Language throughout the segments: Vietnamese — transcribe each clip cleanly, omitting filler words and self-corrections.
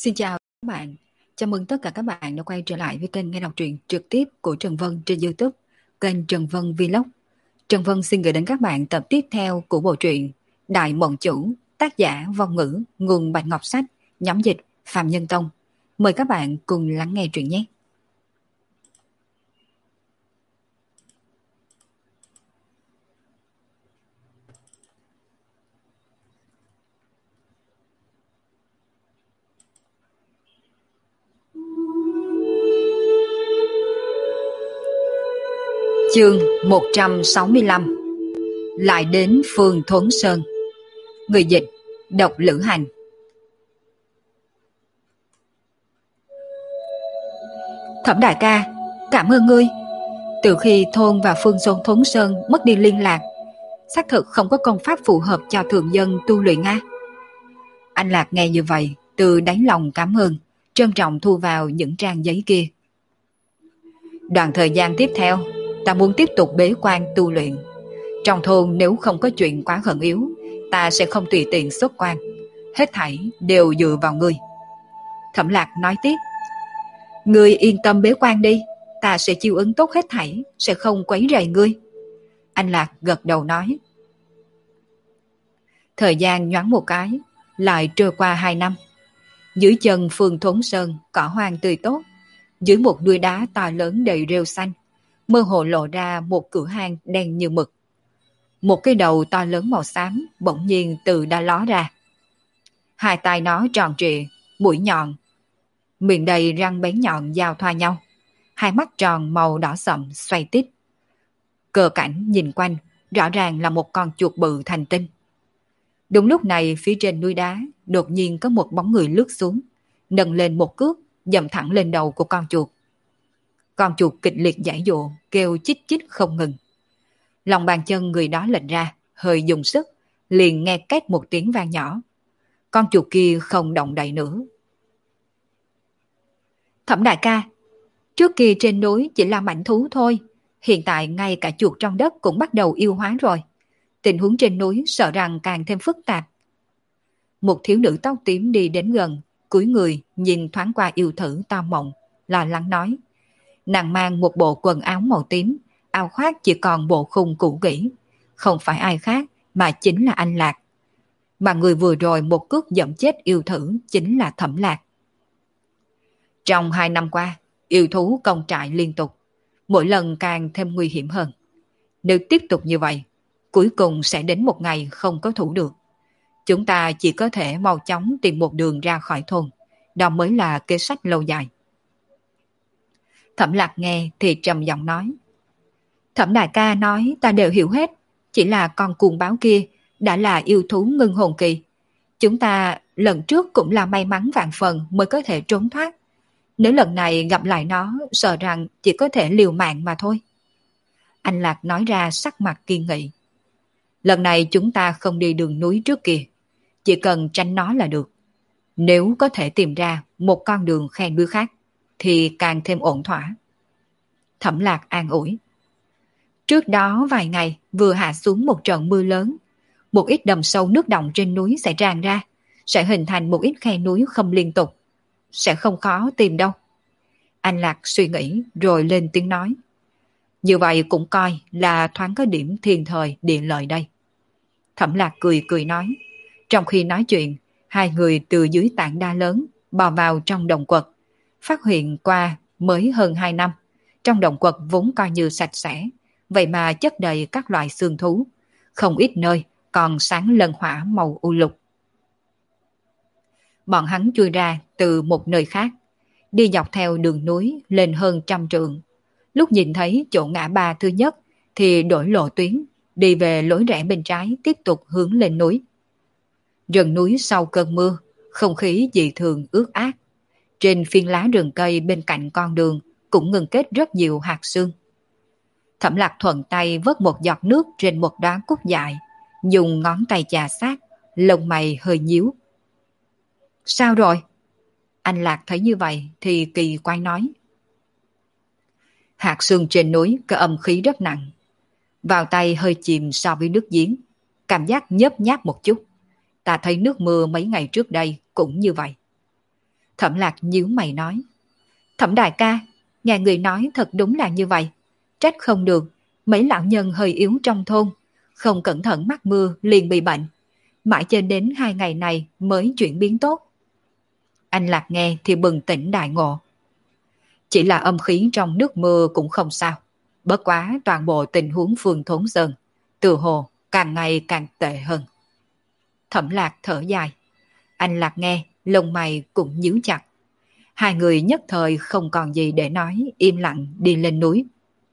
Xin chào các bạn. Chào mừng tất cả các bạn đã quay trở lại với kênh nghe đọc truyện trực tiếp của Trần Vân trên YouTube, kênh Trần Vân Vlog. Trần Vân xin gửi đến các bạn tập tiếp theo của bộ truyện Đại Mộng Chủ, tác giả Vong Ngữ, nguồn Bạch Ngọc Sách, nhóm dịch Phạm Nhân Tông. Mời các bạn cùng lắng nghe truyện nhé. Chương 165. Lại đến phường Thuấn Sơn. Người dịch Độc Lữ Hành. Thẩm đại ca, cảm ơn ngươi. Từ khi thôn và phương Xuân Thuấn Sơn mất đi liên lạc, xác thực không có công pháp phù hợp cho thường dân tu luyện a. Anh Lạc nghe như vậy, từ đáy lòng cảm ơn, trân trọng thu vào những trang giấy kia. Đoạn thời gian tiếp theo, ta muốn tiếp tục bế quan tu luyện. Trong thôn nếu không có chuyện quá khẩn yếu, ta sẽ không tùy tiện xuất quan. Hết thảy đều dựa vào ngươi. Thẩm Lạc nói tiếp. Ngươi yên tâm bế quan đi, ta sẽ chiêu ứng tốt hết thảy, sẽ không quấy rầy ngươi. Anh Lạc gật đầu nói. Thời gian nhoáng một cái, lại trôi qua 2 năm. Dưới chân phường Thuấn Sơn, cỏ hoang tươi tốt. Dưới một núi đá to lớn đầy rêu xanh, mơ hồ lộ ra một cửa hang đen như mực. Một cái đầu to lớn màu xám bỗng nhiên từ đã ló ra. Hai tay nó tròn trịa, mũi nhọn, miệng đầy răng bén nhọn giao thoa nhau. Hai mắt tròn màu đỏ sậm xoay tít. Cờ cảnh nhìn quanh, rõ ràng là một con chuột bự thành tinh. Đúng lúc này phía trên núi đá đột nhiên có một bóng người lướt xuống, nâng lên một cước, dậm thẳng lên đầu của con chuột. Con chuột kịch liệt giãy giụa, kêu chích chích không ngừng. Lòng bàn chân người đó lệch ra, hơi dùng sức, liền nghe két một tiếng vang nhỏ. Con chuột kia không động đậy nữa. Thẩm đại ca, trước kia trên núi chỉ là mảnh thú thôi, hiện tại ngay cả chuột trong đất cũng bắt đầu yêu hóa rồi. Tình huống trên núi sợ rằng càng thêm phức tạp. Một thiếu nữ tóc tím đi đến gần, cúi người nhìn thoáng qua yêu thử to mộng, lo lắng nói. Nàng mang một bộ quần áo màu tím, áo khoác chỉ còn bộ khung cũ kỹ. Không phải ai khác mà chính là anh Lạc. Mà người vừa rồi một cước dẫm chết yêu thử chính là Thẩm Lạc. Trong 2 năm qua, yêu thú công trại liên tục, mỗi lần càng thêm nguy hiểm hơn. Nếu tiếp tục như vậy, cuối cùng sẽ đến một ngày không có thủ được. Chúng ta chỉ có thể mau chóng tìm một đường ra khỏi thôn. Đó mới là kế sách lâu dài. Thẩm Lạc nghe thì trầm giọng nói. Thẩm đại ca nói ta đều hiểu hết. Chỉ là con cuồng báo kia đã là yêu thú ngưng hồn kỳ. Chúng ta lần trước cũng là may mắn vạn phần mới có thể trốn thoát. Nếu lần này gặp lại nó, sợ rằng chỉ có thể liều mạng mà thôi. Anh Lạc nói ra sắc mặt kiên nghị. Lần này chúng ta không đi đường núi trước kia, chỉ cần tránh nó là được. Nếu có thể tìm ra một con đường khe núi khác, thì càng thêm ổn thỏa. Thẩm Lạc an ủi. Trước đó vài ngày vừa hạ xuống một trận mưa lớn, một ít đầm sâu nước đọng trên núi sẽ tràn ra, sẽ hình thành một ít khe núi không liên tục. Sẽ không khó tìm đâu. Anh Lạc suy nghĩ rồi lên tiếng nói. Như vậy cũng coi là thoáng có điểm thiên thời địa lợi đây. Thẩm Lạc cười cười nói. Trong khi nói chuyện, hai người từ dưới tảng đá lớn bò vào trong động quật. Phát hiện qua mới hơn 2 năm. Trong động quật vốn coi như sạch sẽ, vậy mà chất đầy các loại xương thú. Không ít nơi còn sáng lân hỏa màu u lục. Bọn hắn chui ra từ một nơi khác, đi dọc theo đường núi lên hơn 100 trượng. Lúc nhìn thấy chỗ ngã ba thứ nhất thì đổi lộ tuyến, đi về lối rẽ bên trái tiếp tục hướng lên núi. Rừng núi sau cơn mưa, không khí dị thường ướt át. Trên phiến lá rừng cây bên cạnh con đường cũng ngừng kết rất nhiều hạt sương. Thẩm Lạc thuận tay vớt một giọt nước trên một đóa cúc dại, dùng ngón tay chà sát, lông mày hơi nhíu. Sao rồi? Anh Lạc thấy như vậy thì kỳ quái nói. Hạt sương trên núi có âm khí rất nặng. Vào tay hơi chìm so với nước giếng, cảm giác nhớp nháp một chút. Ta thấy nước mưa mấy ngày trước đây cũng như vậy. Thẩm Lạc nhíu mày nói. Thẩm đại ca, nghe người nói thật đúng là như vậy. Trách không được, mấy lão nhân hơi yếu trong thôn, không cẩn thận mắc mưa liền bị bệnh. Mãi cho đến 2 ngày này mới chuyển biến tốt. Anh Lạc nghe thì bừng tỉnh đại ngộ. Chỉ là âm khí trong nước mưa cũng không sao. Bất quá toàn bộ tình huống Phương Thốn Sơn, từ hồ càng ngày càng tệ hơn. Thẩm Lạc thở dài. Anh Lạc nghe, lông mày cũng nhíu chặt. Hai người nhất thời không còn gì để nói, im lặng đi lên núi.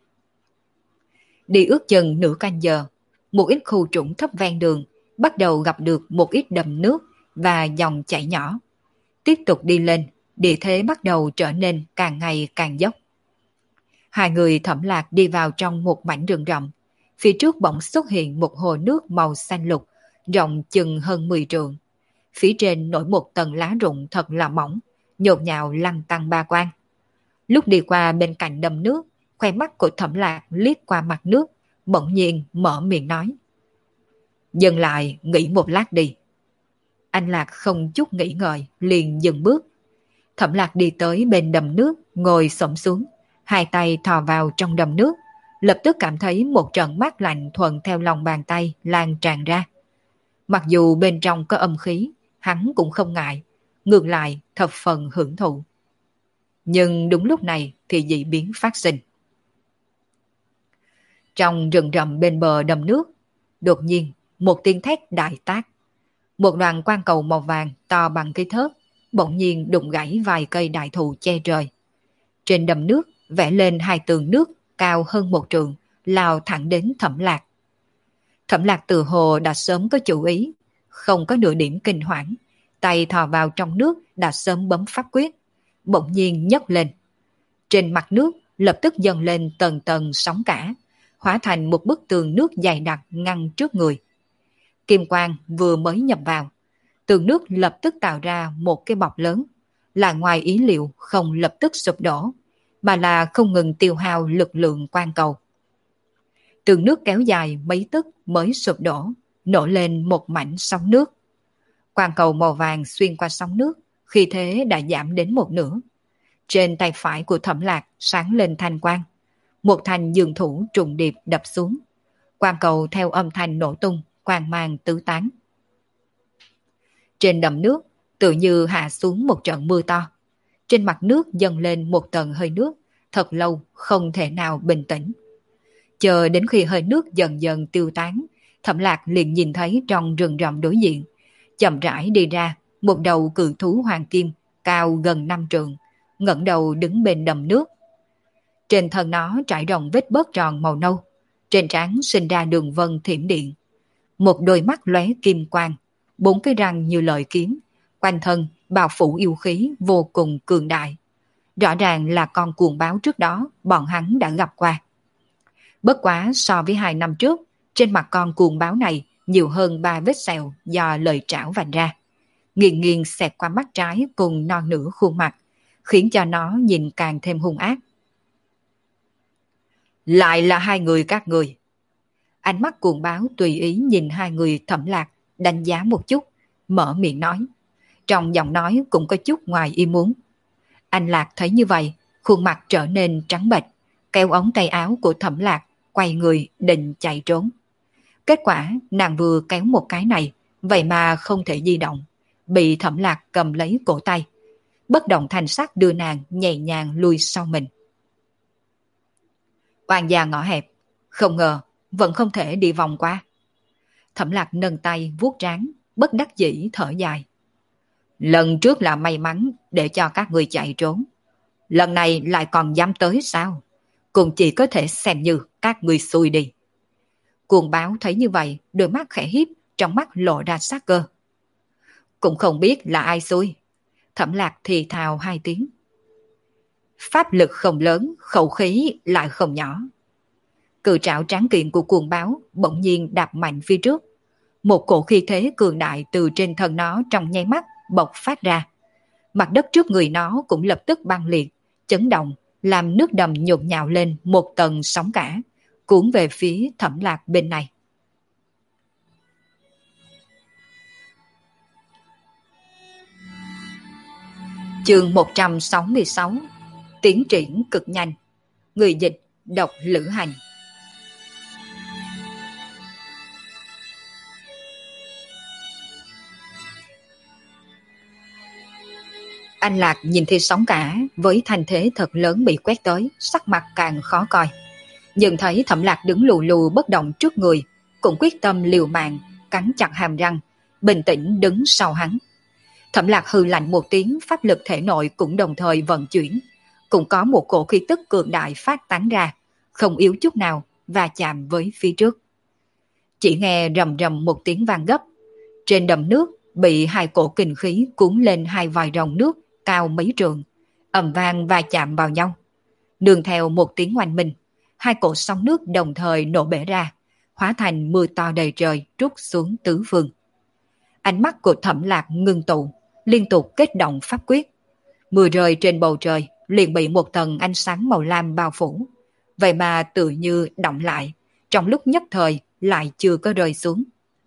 Đi ước chừng nửa canh giờ, một ít khu trũng thấp ven đường bắt đầu gặp được một ít đầm nước và dòng chảy nhỏ. Tiếp tục đi lên, địa thế bắt đầu trở nên càng ngày càng dốc. Hai người Thẩm Lạc đi vào trong một mảnh rừng rậm. Phía trước bỗng xuất hiện một hồ nước màu xanh lục, rộng chừng hơn 10 trượng. Phía trên nổi một tầng lá rụng thật là mỏng, nhộn nhạo lăn tăn ba quan. Lúc đi qua bên cạnh đầm nước, khoe mắt của Thẩm Lạc liếc qua mặt nước, bỗng nhiên mở miệng nói. Dừng lại, nghỉ một lát đi. Anh Lạc không chút nghĩ ngợi, liền dừng bước. Thẩm Lạc đi tới bên đầm nước, ngồi xổm xuống, hai tay thò vào trong đầm nước, lập tức cảm thấy một trận mát lạnh thuận theo lòng bàn tay lan tràn ra. Mặc dù bên trong có âm khí, hắn cũng không ngại, ngược lại thập phần hưởng thụ. Nhưng đúng lúc này thì dị biến phát sinh. Trong rừng rậm bên bờ đầm nước, đột nhiên một tiếng thét đại tác. Một đoàn quang cầu màu vàng to bằng cây thớt bỗng nhiên đụng gãy vài cây đại thụ che trời. Trên đầm nước vẽ lên hai tường nước cao hơn 1 trượng, lao thẳng đến Thẩm Lạc. Thẩm Lạc từ hồ đã sớm có chủ ý, không có nửa điểm kinh hoảng, tay thò vào trong nước đã sớm bấm pháp quyết, bỗng nhiên nhấc lên. Trên mặt nước lập tức dâng lên tầng tầng sóng cả, hóa thành một bức tường nước dày đặc ngăn trước người. Kim quang vừa mới nhập vào, tường nước lập tức tạo ra một cái bọc lớn, là ngoài ý liệu không lập tức sụp đổ, mà là không ngừng tiêu hao lực lượng quang cầu. Tường nước kéo dài mấy tấc mới sụp đổ, nổ lên một mảnh sóng nước. Quang cầu màu vàng xuyên qua sóng nước, khi thế đã giảm đến một nửa. Trên tay phải của Thẩm Lạc sáng lên thanh quang, một thanh dường thủ trùng điệp đập xuống. Quang cầu theo âm thanh nổ tung, quang mang tứ tán. Trên đầm nước tự như hạ xuống một trận mưa to. Trên mặt nước dâng lên một tầng hơi nước, thật lâu không thể nào bình tĩnh. Chờ đến khi hơi nước dần dần tiêu tán, Thẩm Lạc liền nhìn thấy trong rừng rậm đối diện, chậm rãi đi ra một đầu cự thú hoàng kim cao gần 5 trượng, ngẩng đầu đứng bên đầm nước. Trên thân nó trải rộng vết bớt tròn màu nâu, trên trán sinh ra đường vân thiểm điện. Một đôi mắt lóe kim quang, 4 cái răng như lợi kiếm, quanh thân bao phủ yêu khí vô cùng cường đại. Rõ ràng là con cuồng báo trước đó bọn hắn đã gặp qua. Bất quá so với 2 năm trước, trên mặt con cuồng báo này nhiều hơn 3 vết sẹo do lời trảo vành ra. Nghiền nghiền xẹt qua mắt trái cùng non nửa khuôn mặt, khiến cho nó nhìn càng thêm hung ác. Lại là hai người các người. Ánh mắt cuồng báo tùy ý nhìn hai người Thẩm Lạc, đánh giá một chút, mở miệng nói. Trong giọng nói cũng có chút ngoài ý muốn. Anh Lạc thấy như vậy, khuôn mặt trở nên trắng bệch, kéo ống tay áo của Thẩm Lạc, quay người định chạy trốn. Kết quả nàng vừa kéo một cái này, vậy mà không thể di động, bị Thẩm Lạc cầm lấy cổ tay. Bất động thanh sắc đưa nàng nhẹ nhàng lui sau mình. Oan gia ngõ hẹp, không ngờ vẫn không thể đi vòng qua. Thẩm Lạc nâng tay vuốt trán, bất đắc dĩ thở dài. Lần trước là may mắn để cho các người chạy trốn. Lần này lại còn dám tới sao? Cũng chỉ có thể xem như các người xui đi. Cuồng báo thấy như vậy, đôi mắt khẽ híp, trong mắt lộ ra sát cơ. Cũng không biết là ai xui. Thẩm Lạc thì thào 2 tiếng. Pháp lực không lớn, khẩu khí lại không nhỏ. Cự trảo tráng kiện của cuồng báo bỗng nhiên đạp mạnh phía trước. Một cổ khí thế cường đại từ trên thân nó trong nháy mắt bộc phát ra. Mặt đất trước người nó cũng lập tức băng liệt, chấn động, làm nước đầm nhộn nhạo lên một tầng sóng cả, cuốn về phía Thẩm Lạc bên này. Chương 166. Tiến triển cực nhanh. Người dịch độc Lữ Hành. Anh Lạc nhìn thấy sóng cả với thành thế thật lớn bị quét tới, sắc mặt càng khó coi. Nhưng thấy Thẩm Lạc đứng lù lù bất động trước người, cũng quyết tâm liều mạng, cắn chặt hàm răng, bình tĩnh đứng sau hắn. Thẩm Lạc hừ lạnh một tiếng, pháp lực thể nội cũng đồng thời vận chuyển, cũng có một cổ khí tức cường đại phát tán ra, không yếu chút nào và chạm với phía trước. Chỉ nghe rầm rầm một tiếng vang gấp, trên đầm nước bị hai cổ kình khí cuốn lên hai vòi rồng nước cao mấy trượng, ầm vang và chạm vào nhau. Nương theo một tiếng oanh minh, hai cổ sóng nước đồng thời nổ bể ra, hóa thành mưa to đầy trời trút xuống tứ phương. Ánh mắt của Thẩm Lạc ngưng tụ, liên tục kết động pháp quyết. Mưa rơi trên bầu trời liền bị một tầng ánh sáng màu lam bao phủ. Vậy mà tự như động lại, trong lúc nhất thời lại chưa có rơi xuống.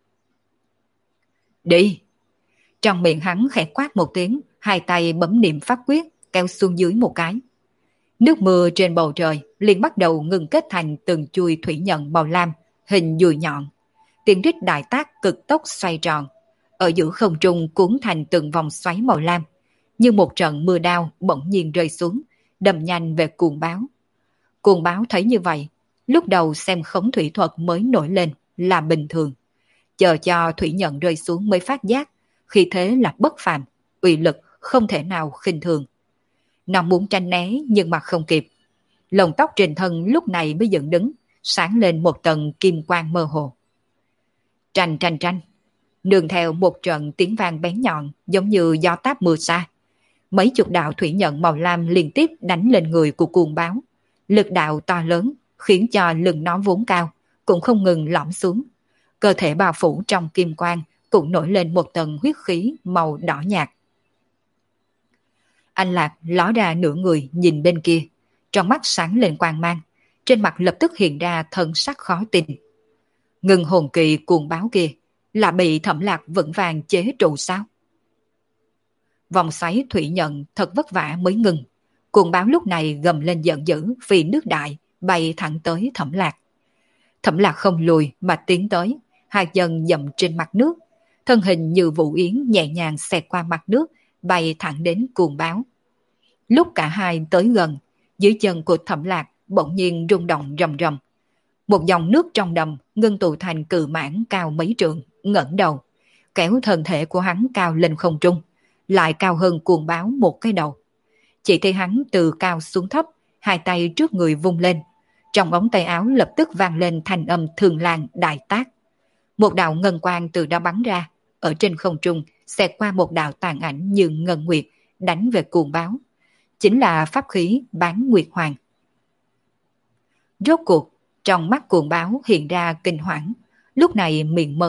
Đi! Trong miệng hắn khẽ quát một tiếng, hai tay bấm niệm pháp quyết, kéo xuống dưới một cái. Nước mưa trên bầu trời liền bắt đầu ngừng kết thành từng chuôi thủy nhận màu lam, hình dùi nhọn. Tiếng rít đại tác cực tốc xoay tròn. Ở giữa không trung cuốn thành từng vòng xoáy màu lam, như một trận mưa đao bỗng nhiên rơi xuống, đâm nhanh về cuồng báo. Cuồng báo thấy như vậy, lúc đầu xem khống thủy thuật mới nổi lên là bình thường. Chờ cho thủy nhận rơi xuống mới phát giác, khi thế là bất phàm, uy lực không thể nào khinh thường. Nó muốn tranh né nhưng mà không kịp. Lông tóc trên thân lúc này mới dựng đứng, sáng lên một tầng kim quang mơ hồ. Tranh tranh tranh, nương theo một trận tiếng vang bén nhọn giống như gió táp mưa xa. Mấy chục đạo thủy nhận màu lam liên tiếp đánh lên người của cuồng báo. Lực đạo to lớn khiến cho lưng nó vốn cao cũng không ngừng lõm xuống. Cơ thể bao phủ trong kim quang cũng nổi lên một tầng huyết khí màu đỏ nhạt. Anh Lạc ló ra nửa người nhìn bên kia, trong mắt sáng lên quang mang, trên mặt lập tức hiện ra thân sắc khó tin. Ngưng hồn kỳ cuồng báo kia là bị Thẩm Lạc vững vàng chế trụ sao? Vòng xoáy thủy nhận thật vất vả mới ngừng. Cuồng báo lúc này gầm lên giận dữ vì nước đại bay thẳng tới Thẩm Lạc. Thẩm Lạc không lùi mà tiến tới, hai chân dậm trên mặt nước, thân hình như vũ yến nhẹ nhàng xẹt qua mặt nước, bay thẳng đến cuồng báo. Lúc cả hai tới gần, dưới chân của Thẩm Lạc bỗng nhiên rung động rầm rầm. Một dòng nước trong đầm ngưng tụ thành cự mãn cao mấy trượng, ngẩng đầu, kéo thân thể của hắn cao lên không trung, lại cao hơn cuồng báo một cái đầu. Chỉ thấy hắn từ cao xuống thấp, hai tay trước người vung lên, trong ống tay áo lập tức vang lên thanh âm thường lan đại tác. Một đạo ngân quang từ đó bắn ra, ở trên không trung xẹt qua một đạo tàn ảnh như ngân nguyệt, đánh về cuồng báo. Chính là pháp khí Bán Nguyệt Hoàng. Rốt cuộc, trong mắt cuồng báo hiện ra kinh hoảng, lúc này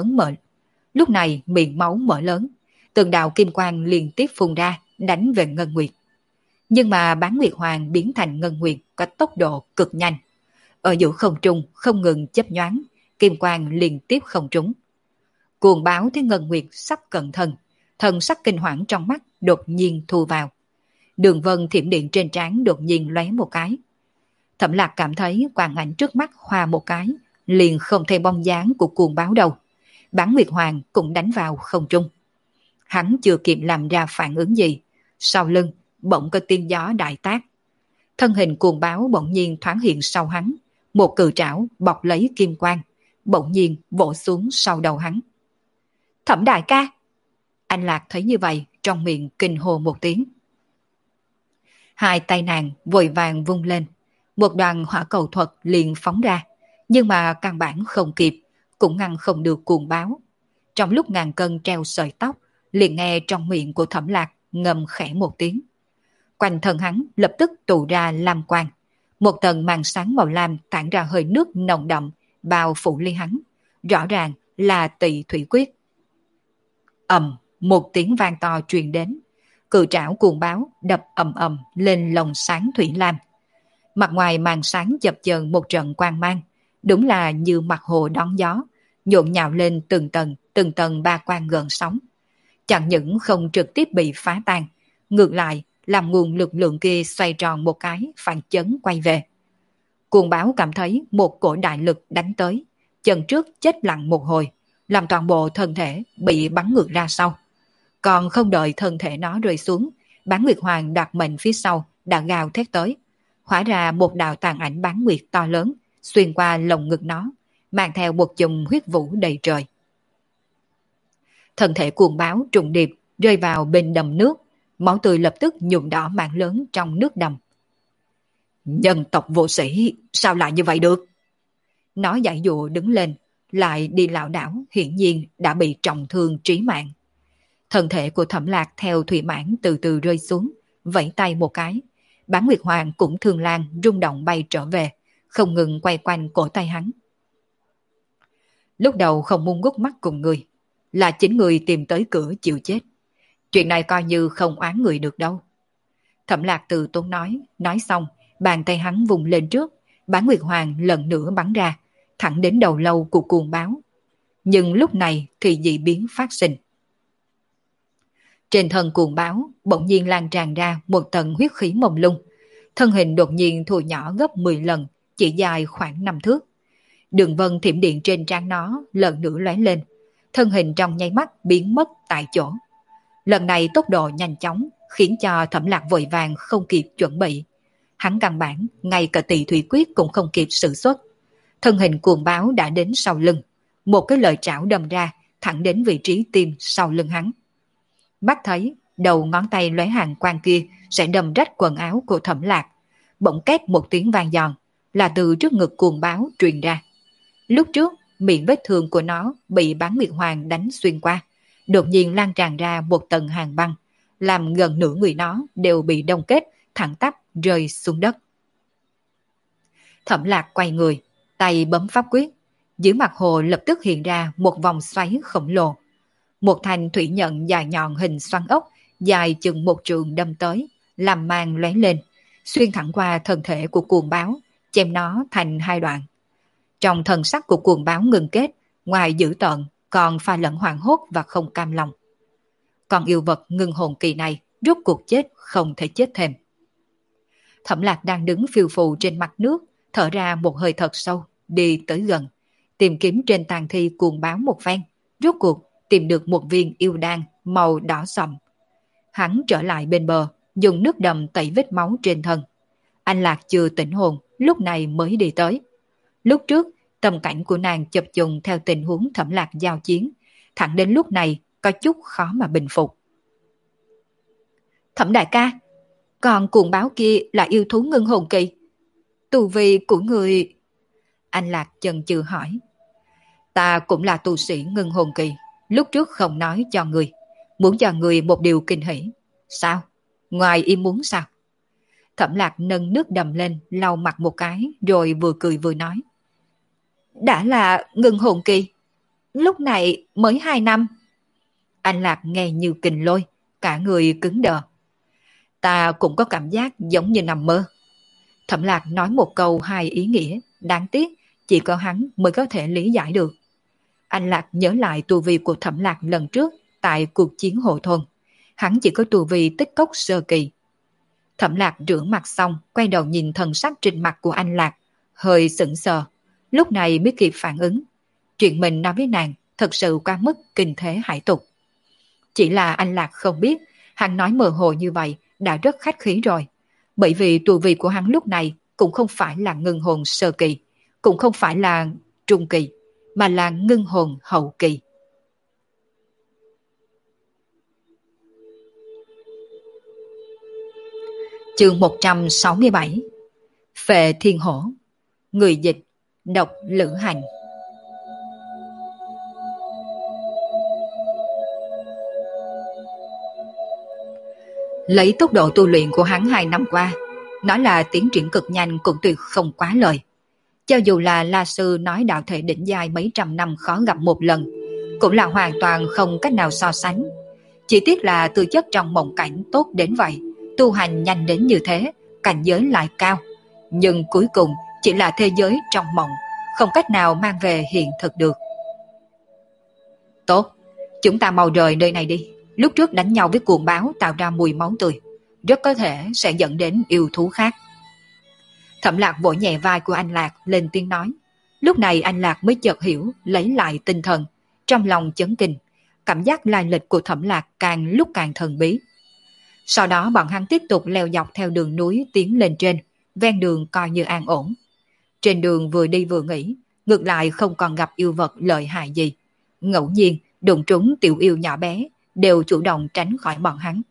miệng máu mở lớn, từng đạo kim quang liên tiếp phun ra, đánh về Ngân Nguyệt. Nhưng mà Bán Nguyệt Hoàng biến thành Ngân Nguyệt có tốc độ cực nhanh. Ở giữa không trung không ngừng chớp nhoáng, kim quang liên tiếp không trúng. Cuồng báo thấy Ngân Nguyệt sắp cận thân, thần sắc kinh hoảng trong mắt đột nhiên thu vào. Đường vân thiểm điện trên trán đột nhiên lóe một cái. Thẩm Lạc cảm thấy quang ảnh trước mắt hòa một cái, liền không thấy bóng dáng của cuồng báo đâu. Bán Nguyệt Hoàng cũng đánh vào không trung. Hắn chưa kịp làm ra phản ứng gì, sau lưng bỗng có tiếng gió đại tác. Thân hình cuồng báo bỗng nhiên thoáng hiện sau hắn, một cự trảo bọc lấy kim quang, bỗng nhiên vỗ xuống sau đầu hắn. Thẩm đại ca! Anh Lạc thấy như vậy, trong miệng kinh hô một tiếng. Hai tay nàng vội vàng vung lên, một đoàn hỏa cầu thuật liền phóng ra, nhưng mà căn bản không kịp, cũng ngăn không được cuồng báo. Trong lúc ngàn cân treo sợi tóc, liền nghe trong miệng của Thẩm Lạc ngầm khẽ một tiếng. Quanh thân hắn lập tức tụ ra lam quang, một tầng màn sáng màu lam tản ra hơi nước nồng đậm, bao phủ ly hắn, rõ ràng là Tị Thủy Quyết. Ầm, một tiếng vang to truyền đến, cự trảo cuồng báo đập ầm ầm lên lồng sáng thủy lam. Mặt ngoài màn sáng chập chờn một trận quang mang, đúng là như mặt hồ đón gió, nhộn nhạo lên từng tầng ba quang gợn sóng. Chẳng những không trực tiếp bị phá tan, ngược lại làm nguồn lực lượng kia xoay tròn một cái, phản chấn quay về. Cuồng báo cảm thấy một cổ đại lực đánh tới, chân trước chết lặng một hồi, làm toàn bộ thân thể bị bắn ngược ra sau. Còn không đợi thân thể nó rơi xuống, Bán Nguyệt Hoàng đoạt mệnh phía sau đã gào thét tới, hóa ra một đạo tàn ảnh bán nguyệt to lớn xuyên qua lồng ngực nó, mang theo một chùm huyết vũ đầy trời. Thân thể cuồng báo trùng điệp rơi vào bên đầm nước, máu tươi lập tức nhuộm đỏ mảng lớn trong nước đầm. Nhân tộc vô sĩ, sao lại như vậy được? Nó giãy dụa đứng lên, lại đi lảo đảo, hiển nhiên đã bị trọng thương trí mạng. Thân thể của Thẩm Lạc theo Thủy Mãn từ từ rơi xuống, vẫy tay một cái. Bán Nguyệt Hoàng cũng thương lan rung động bay trở về, không ngừng quay quanh cổ tay hắn. Lúc đầu không muốn gút mắt cùng người, là chính người tìm tới cửa chịu chết. Chuyện này coi như không oán người được đâu. Thẩm Lạc từ tốn nói xong, bàn tay hắn vùng lên trước, Bán Nguyệt Hoàng lần nữa bắn ra, thẳng đến đầu lâu của cuồng báo. Nhưng lúc này thì dị biến phát sinh. Trên thân cuồng báo bỗng nhiên lan tràn ra một tầng huyết khí mông lung, thân hình đột nhiên thu nhỏ gấp 10 lần, chỉ dài khoảng 5 thước. Đường vân thiểm điện trên trán nó lần nữa lóe lên, thân hình trong nháy mắt biến mất tại chỗ. Lần này tốc độ nhanh chóng khiến cho Thẩm Lạc vội vàng không kịp chuẩn bị. Hắn căn bản ngay cả Tỳ Thủy Quyết cũng không kịp sử xuất. Thân hình cuồng báo đã đến sau lưng, một cái lợi trảo đâm ra thẳng đến vị trí tim sau lưng hắn. Mắt thấy đầu ngón tay lóe hàng quang kia sẽ đâm rách quần áo của Thẩm Lạc, bỗng két một tiếng vang giòn, là từ trước ngực cuồng báo truyền ra. Lúc trước miệng vết thương của nó bị Bán Nguyệt Hoàng đánh xuyên qua, đột nhiên lan tràn ra một tầng hàng băng, làm gần nửa người nó đều bị đông kết, thẳng tắp rơi xuống đất. Thẩm Lạc quay người, tay bấm pháp quyết, dưới mặt hồ lập tức hiện ra một vòng xoáy khổng lồ. Một thanh thủy nhận dài nhọn hình xoắn ốc, dài chừng một trượng đâm tới, làm màn lóe lên, xuyên thẳng qua thân thể của cuồng báo, chém nó thành hai đoạn. Trong thần sắc của cuồng báo ngừng kết, ngoài dữ tợn còn pha lẫn hoảng hốt và không cam lòng. Còn yêu vật ngưng hồn kỳ này rốt cuộc chết không thể chết thêm. Thẩm Lạc đang đứng phiêu phù trên mặt nước, thở ra một hơi thật sâu, đi tới gần, tìm kiếm trên tàn thi cuồng báo một phen, rốt cuộc tìm được một viên yêu đan màu đỏ sậm. Hắn trở lại bên bờ, dùng nước đầm tẩy vết máu trên thân. Anh Lạc chưa tỉnh hồn, lúc này mới đi tới. Lúc trước, tâm cảnh của nàng chập trùng theo tình huống Thẩm Lạc giao chiến, thẳng đến lúc này có chút khó mà bình phục. Thẩm đại ca, còn cuồng báo kia là yêu thú ngưng hồn kỳ. Tu vi của người... Anh Lạc chần chừ hỏi. Ta cũng là tu sĩ ngưng hồn kỳ, lúc trước không nói cho người, muốn cho người một điều kinh hỉ. Sao? Ngoài ý muốn sao? Thẩm Lạc nâng nước đầm lên, lau mặt một cái, rồi vừa cười vừa nói. Đã là ngưng hồn kỳ, lúc này mới 2 năm. Anh Lạc nghe như kình lôi, cả người cứng đờ. Ta cũng có cảm giác giống như nằm mơ. Thẩm Lạc nói một câu hai ý nghĩa, đáng tiếc chỉ có hắn mới có thể lý giải được. Anh Lạc nhớ lại tu vi của Thẩm Lạc lần trước tại cuộc chiến hộ thôn. Hắn chỉ có tu vi tích cốc sơ kỳ. Thẩm Lạc rửa mặt xong, quay đầu nhìn thần sắc trên mặt của anh Lạc, hơi sững sờ. Lúc này mới kịp phản ứng. Chuyện mình nói với nàng thật sự quá mức kinh thế hải tục. Chỉ là anh Lạc không biết, hắn nói mơ hồ như vậy đã rất khách khí rồi. Bởi vì tu vi của hắn lúc này cũng không phải là ngưng hồn sơ kỳ, cũng không phải là trung kỳ, mà là ngưng hồn hậu kỳ. Chương 167. Phệ Thiên Hổ. Người dịch Độc Lữ Hành. Lấy tốc độ tu luyện của hắn 2 năm qua, nói là tiến triển cực nhanh cũng tuyệt không quá lời. Cho dù là La Sư nói đạo thể đỉnh giai mấy trăm năm khó gặp một lần, cũng là hoàn toàn không cách nào so sánh. Chỉ tiếc là tư chất trong mộng cảnh tốt đến vậy, tu hành nhanh đến như thế, cảnh giới lại cao. Nhưng cuối cùng chỉ là thế giới trong mộng, không cách nào mang về hiện thực được. Tốt, chúng ta mau rời nơi này đi. Lúc trước đánh nhau với cuồng báo tạo ra mùi máu tươi. rất có thể sẽ dẫn đến yêu thú khác. Thẩm Lạc vỗ nhẹ vai của anh Lạc lên tiếng nói. Lúc này anh Lạc mới chợt hiểu, lấy lại tinh thần, trong lòng chấn kinh, cảm giác lai lịch của Thẩm Lạc càng lúc càng thần bí. Sau đó bọn hắn tiếp tục leo dọc theo đường núi tiến lên trên, ven đường coi như an ổn. Trên đường vừa đi vừa nghỉ, ngược lại không còn gặp yêu vật lợi hại gì. Ngẫu nhiên, đụng trúng tiểu yêu nhỏ bé, đều chủ động tránh khỏi bọn hắn.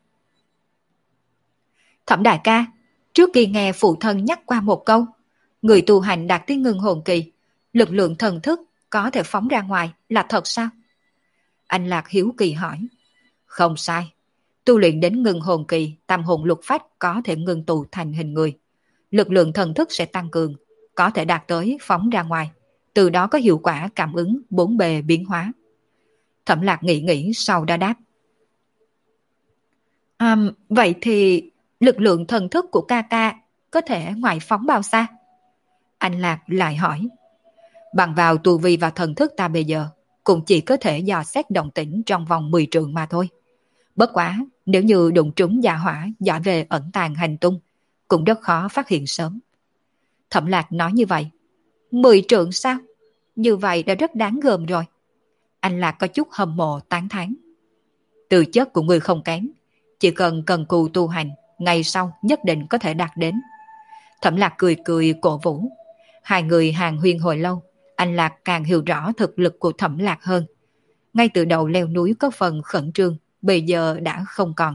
Thẩm đại ca, trước khi nghe phụ thân nhắc qua một câu, người tu hành đạt tới ngưng hồn kỳ, lực lượng thần thức có thể phóng ra ngoài là thật sao? Anh Lạc hiếu kỳ hỏi. Không sai, tu luyện đến ngưng hồn kỳ, tam hồn lục phách có thể ngưng tụ thành hình người. Lực lượng thần thức sẽ tăng cường, có thể đạt tới phóng ra ngoài, từ đó có hiệu quả cảm ứng bốn bề biến hóa. Thẩm Lạc nghĩ sau đã đáp. Vậy thì lực lượng thần thức của ca ca có thể ngoại phóng bao xa? Anh Lạc lại hỏi. Bằng vào tu vi và thần thức ta bây giờ, cũng chỉ có thể dò xét động tĩnh trong vòng 10 trượng mà thôi. Bất quá, nếu như đụng trúng dạ hỏa giỏi về ẩn tàng hành tung, cũng rất khó phát hiện sớm. Thẩm Lạc nói như vậy. 10 trượng sao? Như vậy đã rất đáng gờm rồi. Anh Lạc có chút hâm mộ tán thán. Tư chất của người không kém, chỉ cần cần cù tu hành, ngày sau nhất định có thể đạt đến. Thẩm Lạc cười cười cổ vũ. Hai người hàn huyên hồi lâu, anh Lạc càng hiểu rõ thực lực của Thẩm Lạc hơn. Ngay từ đầu leo núi có phần khẩn trương, bây giờ đã không còn.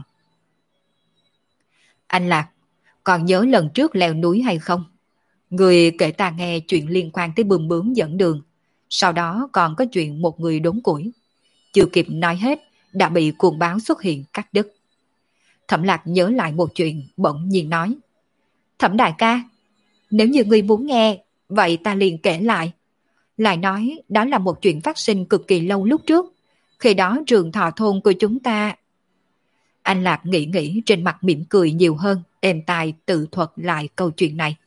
Anh Lạc, còn nhớ lần trước leo núi hay không? Người kể ta nghe chuyện liên quan tới bướm bướm dẫn đường. Sau đó còn có chuyện một người đốn củi. Chưa kịp nói hết, đã bị cuồng báo xuất hiện cắt đứt. Thẩm Lạc nhớ lại một chuyện, bỗng nhiên nói. Thẩm đại ca, nếu như ngươi muốn nghe, vậy ta liền kể lại. Lại nói, đó là một chuyện phát sinh cực kỳ lâu lúc trước. Khi đó trường thọ thôn của chúng ta... Anh Lạc nghĩ trên mặt mỉm cười nhiều hơn, êm tai tự thuật lại câu chuyện này.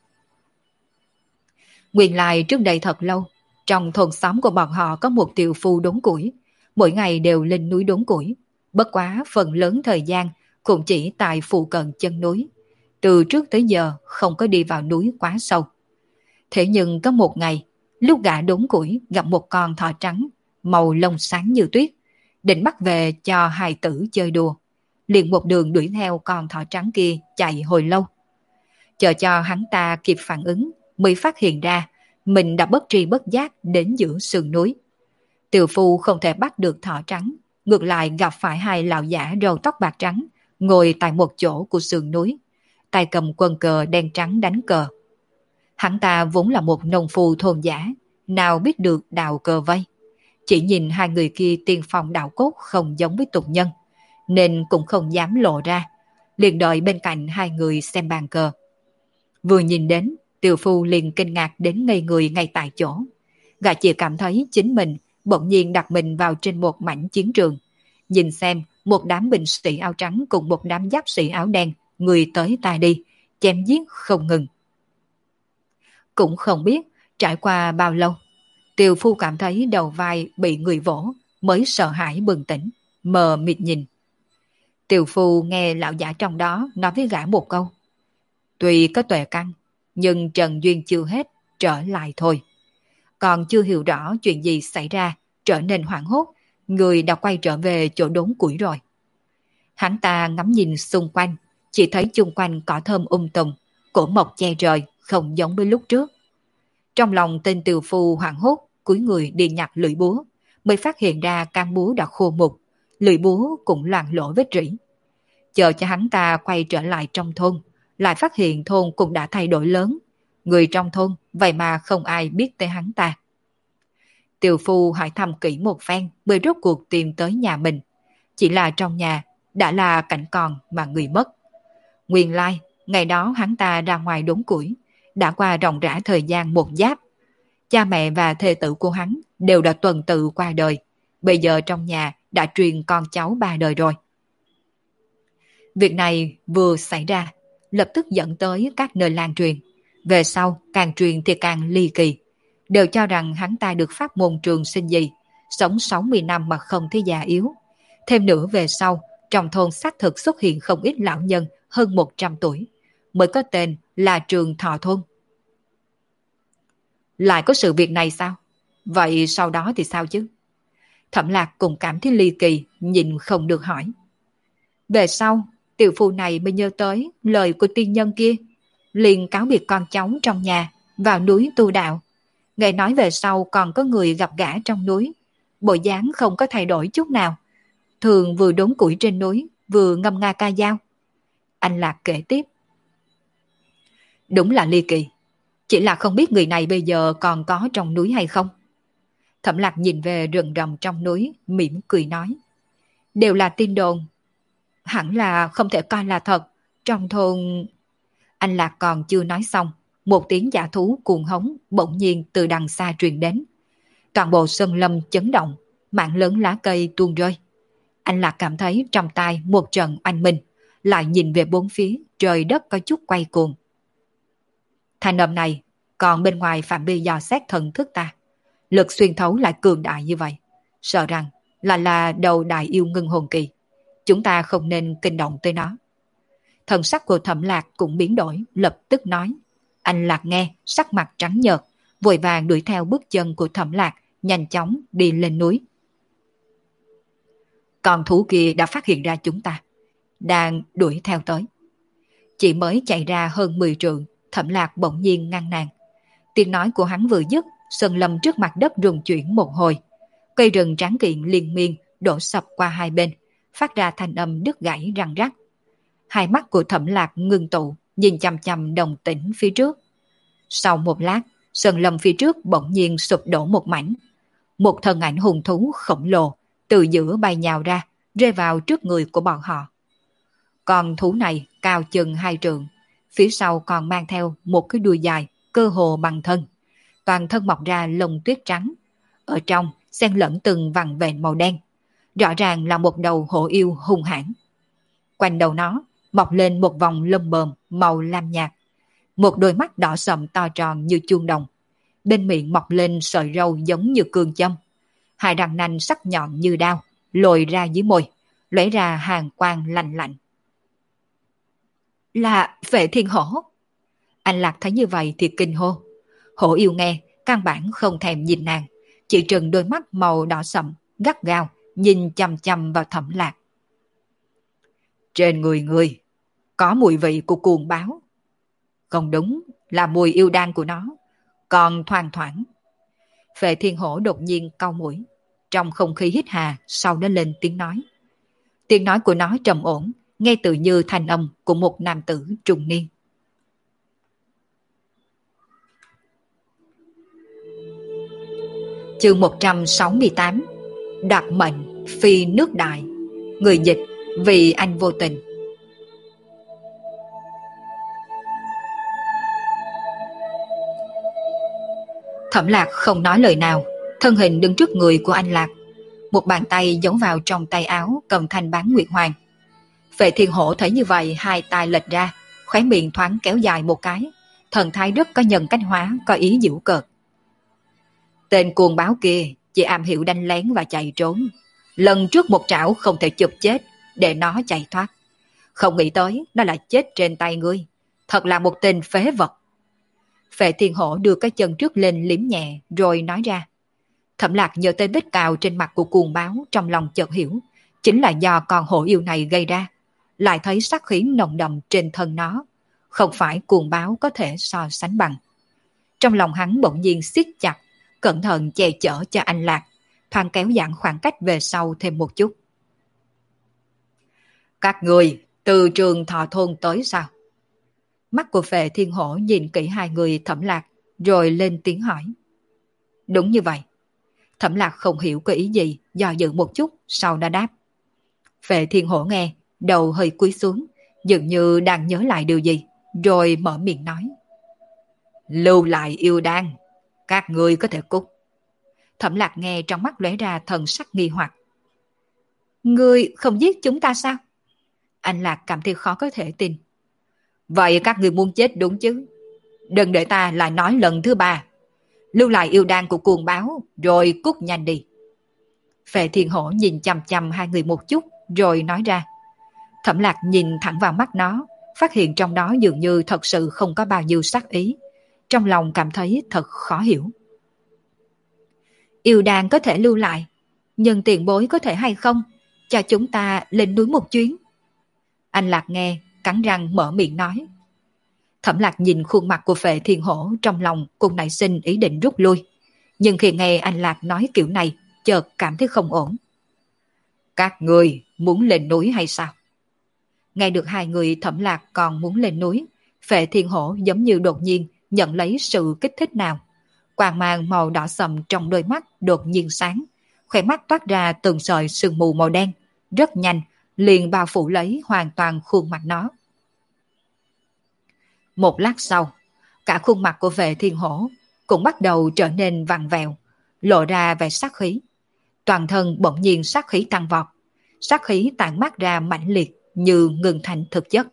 Nguyên lai trước đây thật lâu, trong thôn xóm của bọn họ có một tiều phu đốn củi, mỗi ngày đều lên núi đốn củi. Bất quá phần lớn thời gian cũng chỉ tại phụ cận chân núi. Từ trước tới giờ không có đi vào núi quá sâu. Thế nhưng có một ngày, lúc gã đốn củi gặp một con thỏ trắng, màu lông sáng như tuyết, định bắt về cho hài tử chơi đùa. Liền một đường đuổi theo con thỏ trắng kia chạy hồi lâu. Chờ cho hắn ta kịp phản ứng, mới phát hiện ra mình đã bất tri bất giác đến giữa sườn núi. Tiều phu không thể bắt được thỏ trắng, ngược lại gặp phải hai lão giả râu tóc bạc trắng, ngồi tại một chỗ của sườn núi, tay cầm quân cờ đen trắng đánh cờ. Hắn ta vốn là một nông phu thôn giả, nào biết được đào cờ vây. Chỉ nhìn hai người kia tiên phong đạo cốt không giống với tục nhân, nên cũng không dám lộ ra, liền đợi bên cạnh hai người xem bàn cờ. Vừa nhìn đến, Tiều phu liền kinh ngạc đến ngây người ngay tại chỗ. Gã chỉ cảm thấy chính mình bỗng nhiên đặt mình vào trên một mảnh chiến trường. Nhìn xem một đám binh sĩ áo trắng cùng một đám giáp sĩ áo đen, người tới ta đi, chém giết không ngừng. Cũng không biết trải qua bao lâu, Tiều phu cảm thấy đầu vai bị người vỗ, mới sợ hãi bừng tỉnh, mờ mịt nhìn. Tiều phu nghe lão giả trong đó nói với gã một câu. Tuy có tuệ căn, nhưng trần duyên chưa hết, trở lại thôi. Còn chưa hiểu rõ chuyện gì xảy ra, trở nên hoảng hốt, người đã quay trở về chỗ đốn củi rồi. Hắn ta ngắm nhìn xung quanh, chỉ thấy chung quanh cỏ thơm tùm, cổ mọc che trời, không giống với lúc trước. Trong lòng tên tiều phu hoảng hốt, cúi người đi nhặt lưỡi búa, mới phát hiện ra can búa đã khô mục, lưỡi búa cũng loang lỗ vết rỉ. Chờ cho hắn ta quay trở lại trong thôn, lại phát hiện thôn cũng đã thay đổi lớn. Người trong thôn vậy mà không ai biết tới hắn ta. Tiều phu hỏi thăm kỹ một phen mới rốt cuộc tìm tới nhà mình. Chỉ là trong nhà đã là cảnh còn mà người mất. Nguyên lai, ngày đó hắn ta ra ngoài đốn củi, đã qua ròng rã thời gian một giáp. Cha mẹ và thê tử của hắn đều đã tuần tự qua đời. Bây giờ trong nhà đã truyền con cháu 3 đời rồi. Việc này vừa xảy ra, lập tức dẫn tới các nơi lan truyền. Về sau, càng truyền thì càng ly kỳ. Đều cho rằng hắn ta được pháp môn trường sinh gì, sống 60 năm mà không thấy già yếu. Thêm nữa về sau, trong thôn xác thực xuất hiện không ít lão nhân hơn 100 tuổi, mới có tên là Trường Thọ Thôn. Lại có sự việc này sao? Vậy sau đó thì sao chứ? Thẩm Lạc cũng cảm thấy ly kỳ, nhìn không được hỏi. Về sau, tiểu phu này mới nhớ tới lời của tiên nhân kia, liền cáo biệt con cháu trong nhà, vào núi tu đạo. Nghe nói về sau còn có người gặp gã trong núi, bộ dáng không có thay đổi chút nào, thường vừa đốn củi trên núi, vừa ngâm nga ca dao. Anh Lạc kể tiếp. Đúng là ly kỳ, chỉ là không biết người này bây giờ còn có trong núi hay không. Thẩm Lạc nhìn về rừng rậm trong núi, mỉm cười nói. Đều là tin đồn, hẳn là không thể coi là thật. Trong thôn... Anh Lạc còn chưa nói xong, một tiếng giả thú cuồng hống bỗng nhiên từ đằng xa truyền đến. Toàn bộ sơn lâm chấn động, mảng lớn lá cây tuôn rơi. Anh Lạc cảm thấy trong tai một trận oanh minh, lại nhìn về bốn phía, trời đất có chút quay cuồng. Thanh âm này, còn bên ngoài phạm vi dò xét thần thức ta, lực xuyên thấu lại cường đại như vậy, sợ rằng là đầu đại yêu ngưng hồn kỳ. Chúng ta không nên kinh động tới nó. Thần sắc của Thẩm Lạc cũng biến đổi, lập tức nói. Anh Lạc nghe, sắc mặt trắng nhợt, vội vàng đuổi theo bước chân của Thẩm Lạc, nhanh chóng đi lên núi. Con thú kia đã phát hiện ra chúng ta, đang đuổi theo tới. Chỉ mới chạy ra hơn 10 trượng, Thẩm Lạc bỗng nhiên ngăn nàng. Tiếng nói của hắn vừa dứt, sơn lâm trước mặt đất rung chuyển một hồi. Cây rừng tráng kiện liên miên đổ sập qua hai bên, phát ra thanh âm đứt gãy răng rắc. Hai mắt của Thẩm Lạc ngưng tụ, nhìn chằm chằm đồng tĩnh phía trước. Sau một lát, sơn lâm phía trước bỗng nhiên sụp đổ một mảnh. Một thân ảnh hùng thú khổng lồ từ giữa bay nhào ra, rơi vào trước người của bọn họ. Con thú này cao chừng 2 trượng, phía sau còn mang theo một cái đuôi dài, cơ hồ bằng thân. Toàn thân mọc ra lông tuyết trắng, ở trong xen lẫn từng vằn vện màu đen. Rõ ràng là một đầu hổ yêu hung hãn. Quanh đầu nó mọc lên một vòng lông bờm màu lam nhạt, một đôi mắt đỏ sậm to tròn như chuông đồng. Bên miệng mọc lên sợi râu giống như cương châm. Hai răng nanh sắc nhọn như đao lồi ra dưới môi, lóe ra hàn quang lạnh lạnh. Là Vệ Thiên Hổ. Anh Lạc thấy như vậy thì kinh hô. Hổ yêu nghe, căn bản không thèm nhìn nàng, chỉ trừng đôi mắt màu đỏ sậm, gắt gao, nhìn chằm chằm vào Thẩm Lạc. Trên người người, có mùi vị của cuồng báo. Không đúng, là mùi yêu đan của nó, còn thoang thoảng. Vệ Thiên Hổ đột nhiên cau mũi, trong không khí hít hà, sau đó lên tiếng nói. Tiếng nói của nó trầm ổn, nghe tự như thanh âm của một nam tử trung niên. Chương 168. Đoạt mệnh phi nước đại. Người dịch Vì Anh Vô Tình. Thẩm Lạc không nói lời nào, thân hình đứng trước người của anh Lạc. Một bàn tay giấu vào trong tay áo cầm thanh bán nguyệt hoàng. Vệ Thiên Hổ thấy như vậy, hai tay lệch ra, khóe miệng thoáng kéo dài một cái, thần thái rất có nhân cách hóa, có ý giễu cợt. Tên cuồng báo kia chỉ am hiểu đánh lén và chạy trốn. Lần trước một trảo không thể chụp chết, để nó chạy thoát. Không nghĩ tới nó lại chết trên tay ngươi. Thật là một tên phế vật. Vệ Thiên Hổ đưa cái chân trước lên liếm nhẹ rồi nói ra. Thẩm Lạc nhớ tới vết cào trên mặt của cuồng báo, trong lòng chợt hiểu, chính là do con hổ yêu này gây ra. Lại thấy sát khí nồng đậm trên thân nó, không phải cuồng báo có thể so sánh bằng. Trong lòng hắn bỗng nhiên siết chặt, cẩn thận che chở cho anh Lạc, thoáng kéo giãn khoảng cách về sau thêm một chút. Các người từ Trường Thọ Thôn tới sao? Mắt của Vệ Thiên Hổ nhìn kỹ hai người Thẩm Lạc, rồi lên tiếng hỏi. Đúng như vậy. Thẩm Lạc không hiểu có ý gì, do dự một chút, sau đã đáp. Vệ Thiên Hổ nghe, đầu hơi cúi xuống, dường như đang nhớ lại điều gì, rồi mở miệng nói. Lưu lại yêu đan, các người có thể cút. Thẩm Lạc nghe trong mắt lóe ra thần sắc nghi hoặc. Ngươi không giết chúng ta sao? Anh Lạc cảm thấy khó có thể tin. Vậy các người muốn chết đúng chứ? Đừng để ta lại nói lần thứ 3. Lưu lại yêu đan của cuồng báo, rồi cút nhanh đi. Vệ Thiên Hổ nhìn chằm chằm hai người một chút, rồi nói ra. Thẩm Lạc nhìn thẳng vào mắt nó, phát hiện trong đó dường như thật sự không có bao nhiêu sát ý. Trong lòng cảm thấy thật khó hiểu. Yêu đàn có thể lưu lại, nhưng tiền bối có thể hay không? Cho chúng ta lên núi một chuyến. Anh Lạc nghe, cắn răng mở miệng nói. Thẩm Lạc nhìn khuôn mặt của Phệ Thiên Hổ, trong lòng cũng nảy sinh ý định rút lui. Nhưng khi nghe anh Lạc nói kiểu này, chợt cảm thấy không ổn. Các người muốn lên núi hay sao? Nghe được hai người Thẩm Lạc còn muốn lên núi, Phệ Thiên Hổ giống như đột nhiên nhận lấy sự kích thích nào. Quang mang màu đỏ sậm trong đôi mắt đột nhiên sáng, khóe mắt toát ra từng sợi sương mù màu đen, rất nhanh liền bao phủ lấy hoàn toàn khuôn mặt nó. Một lát sau, cả khuôn mặt của Vệ Thiên Hổ cũng bắt đầu trở nên vặn vẹo, lộ ra vẻ sát khí. Toàn thân bỗng nhiên sát khí tăng vọt, sát khí tản mát ra mãnh liệt như ngừng thành thực chất.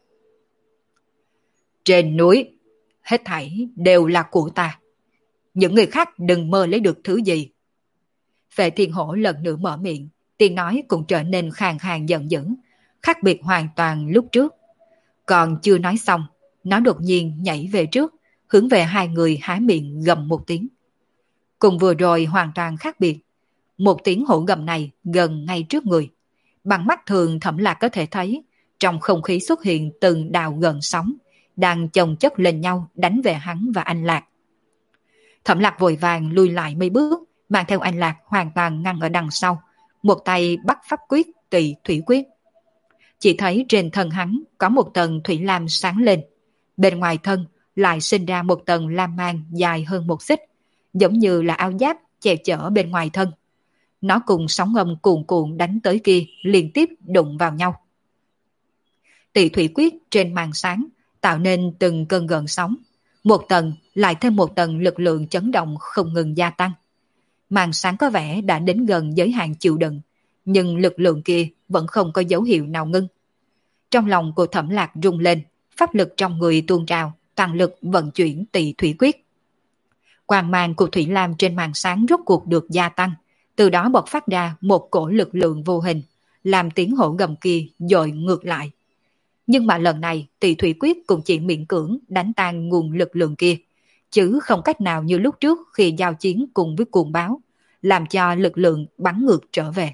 Trên núi, hết thảy đều là của ta. Những người khác đừng mơ lấy được thứ gì. Vệ Thiên Hổ lần nữa mở miệng, tiếng nói cũng trở nên khàn khàn giận dữ, khác biệt hoàn toàn lúc trước. Còn chưa nói xong, nó đột nhiên nhảy về trước, hướng về hai người há miệng gầm một tiếng. Cùng vừa rồi hoàn toàn khác biệt. Một tiếng hổ gầm này gần ngay trước người. Bằng mắt thường Thẩm Lạc có thể thấy, trong không khí xuất hiện từng đạo gần sóng, đang chồng chất lên nhau đánh về hắn và anh Lạc. Thẩm Lạc vội vàng lùi lại mấy bước, mang theo anh Lạc hoàn toàn ngăn ở đằng sau, một tay bắt pháp quyết Tỳ Thủy Quyết. Chỉ thấy trên thân hắn có một tầng thủy lam sáng lên, bên ngoài thân lại sinh ra một tầng lam mang dài hơn một xích, giống như là áo giáp che chở bên ngoài thân. Nó cùng sóng âm cuồn cuộn đánh tới kia liên tiếp đụng vào nhau. Tỳ Thủy Quyết trên màn sáng tạo nên từng cơn gợn sóng, một tầng lại thêm một tầng lực lượng chấn động không ngừng gia tăng. Màn sáng có vẻ đã đến gần giới hạn chịu đựng, nhưng lực lượng kia vẫn không có dấu hiệu nào ngưng. Trong lòng của Thẩm Lạc rung lên, pháp lực trong người tuôn trào, toàn lực vận chuyển Tỳ Thủy Quyết. Quang mang của Thủy Lam trên màn sáng rốt cuộc được gia tăng, từ đó bộc phát ra một cổ lực lượng vô hình, làm tiếng hổ gầm kia dội ngược lại. Nhưng mà lần này Tỳ Thủy Quyết cũng chỉ miễn cưỡng đánh tan nguồn lực lượng kia, chứ không cách nào như lúc trước khi giao chiến cùng với cuồng báo, làm cho lực lượng bắn ngược trở về.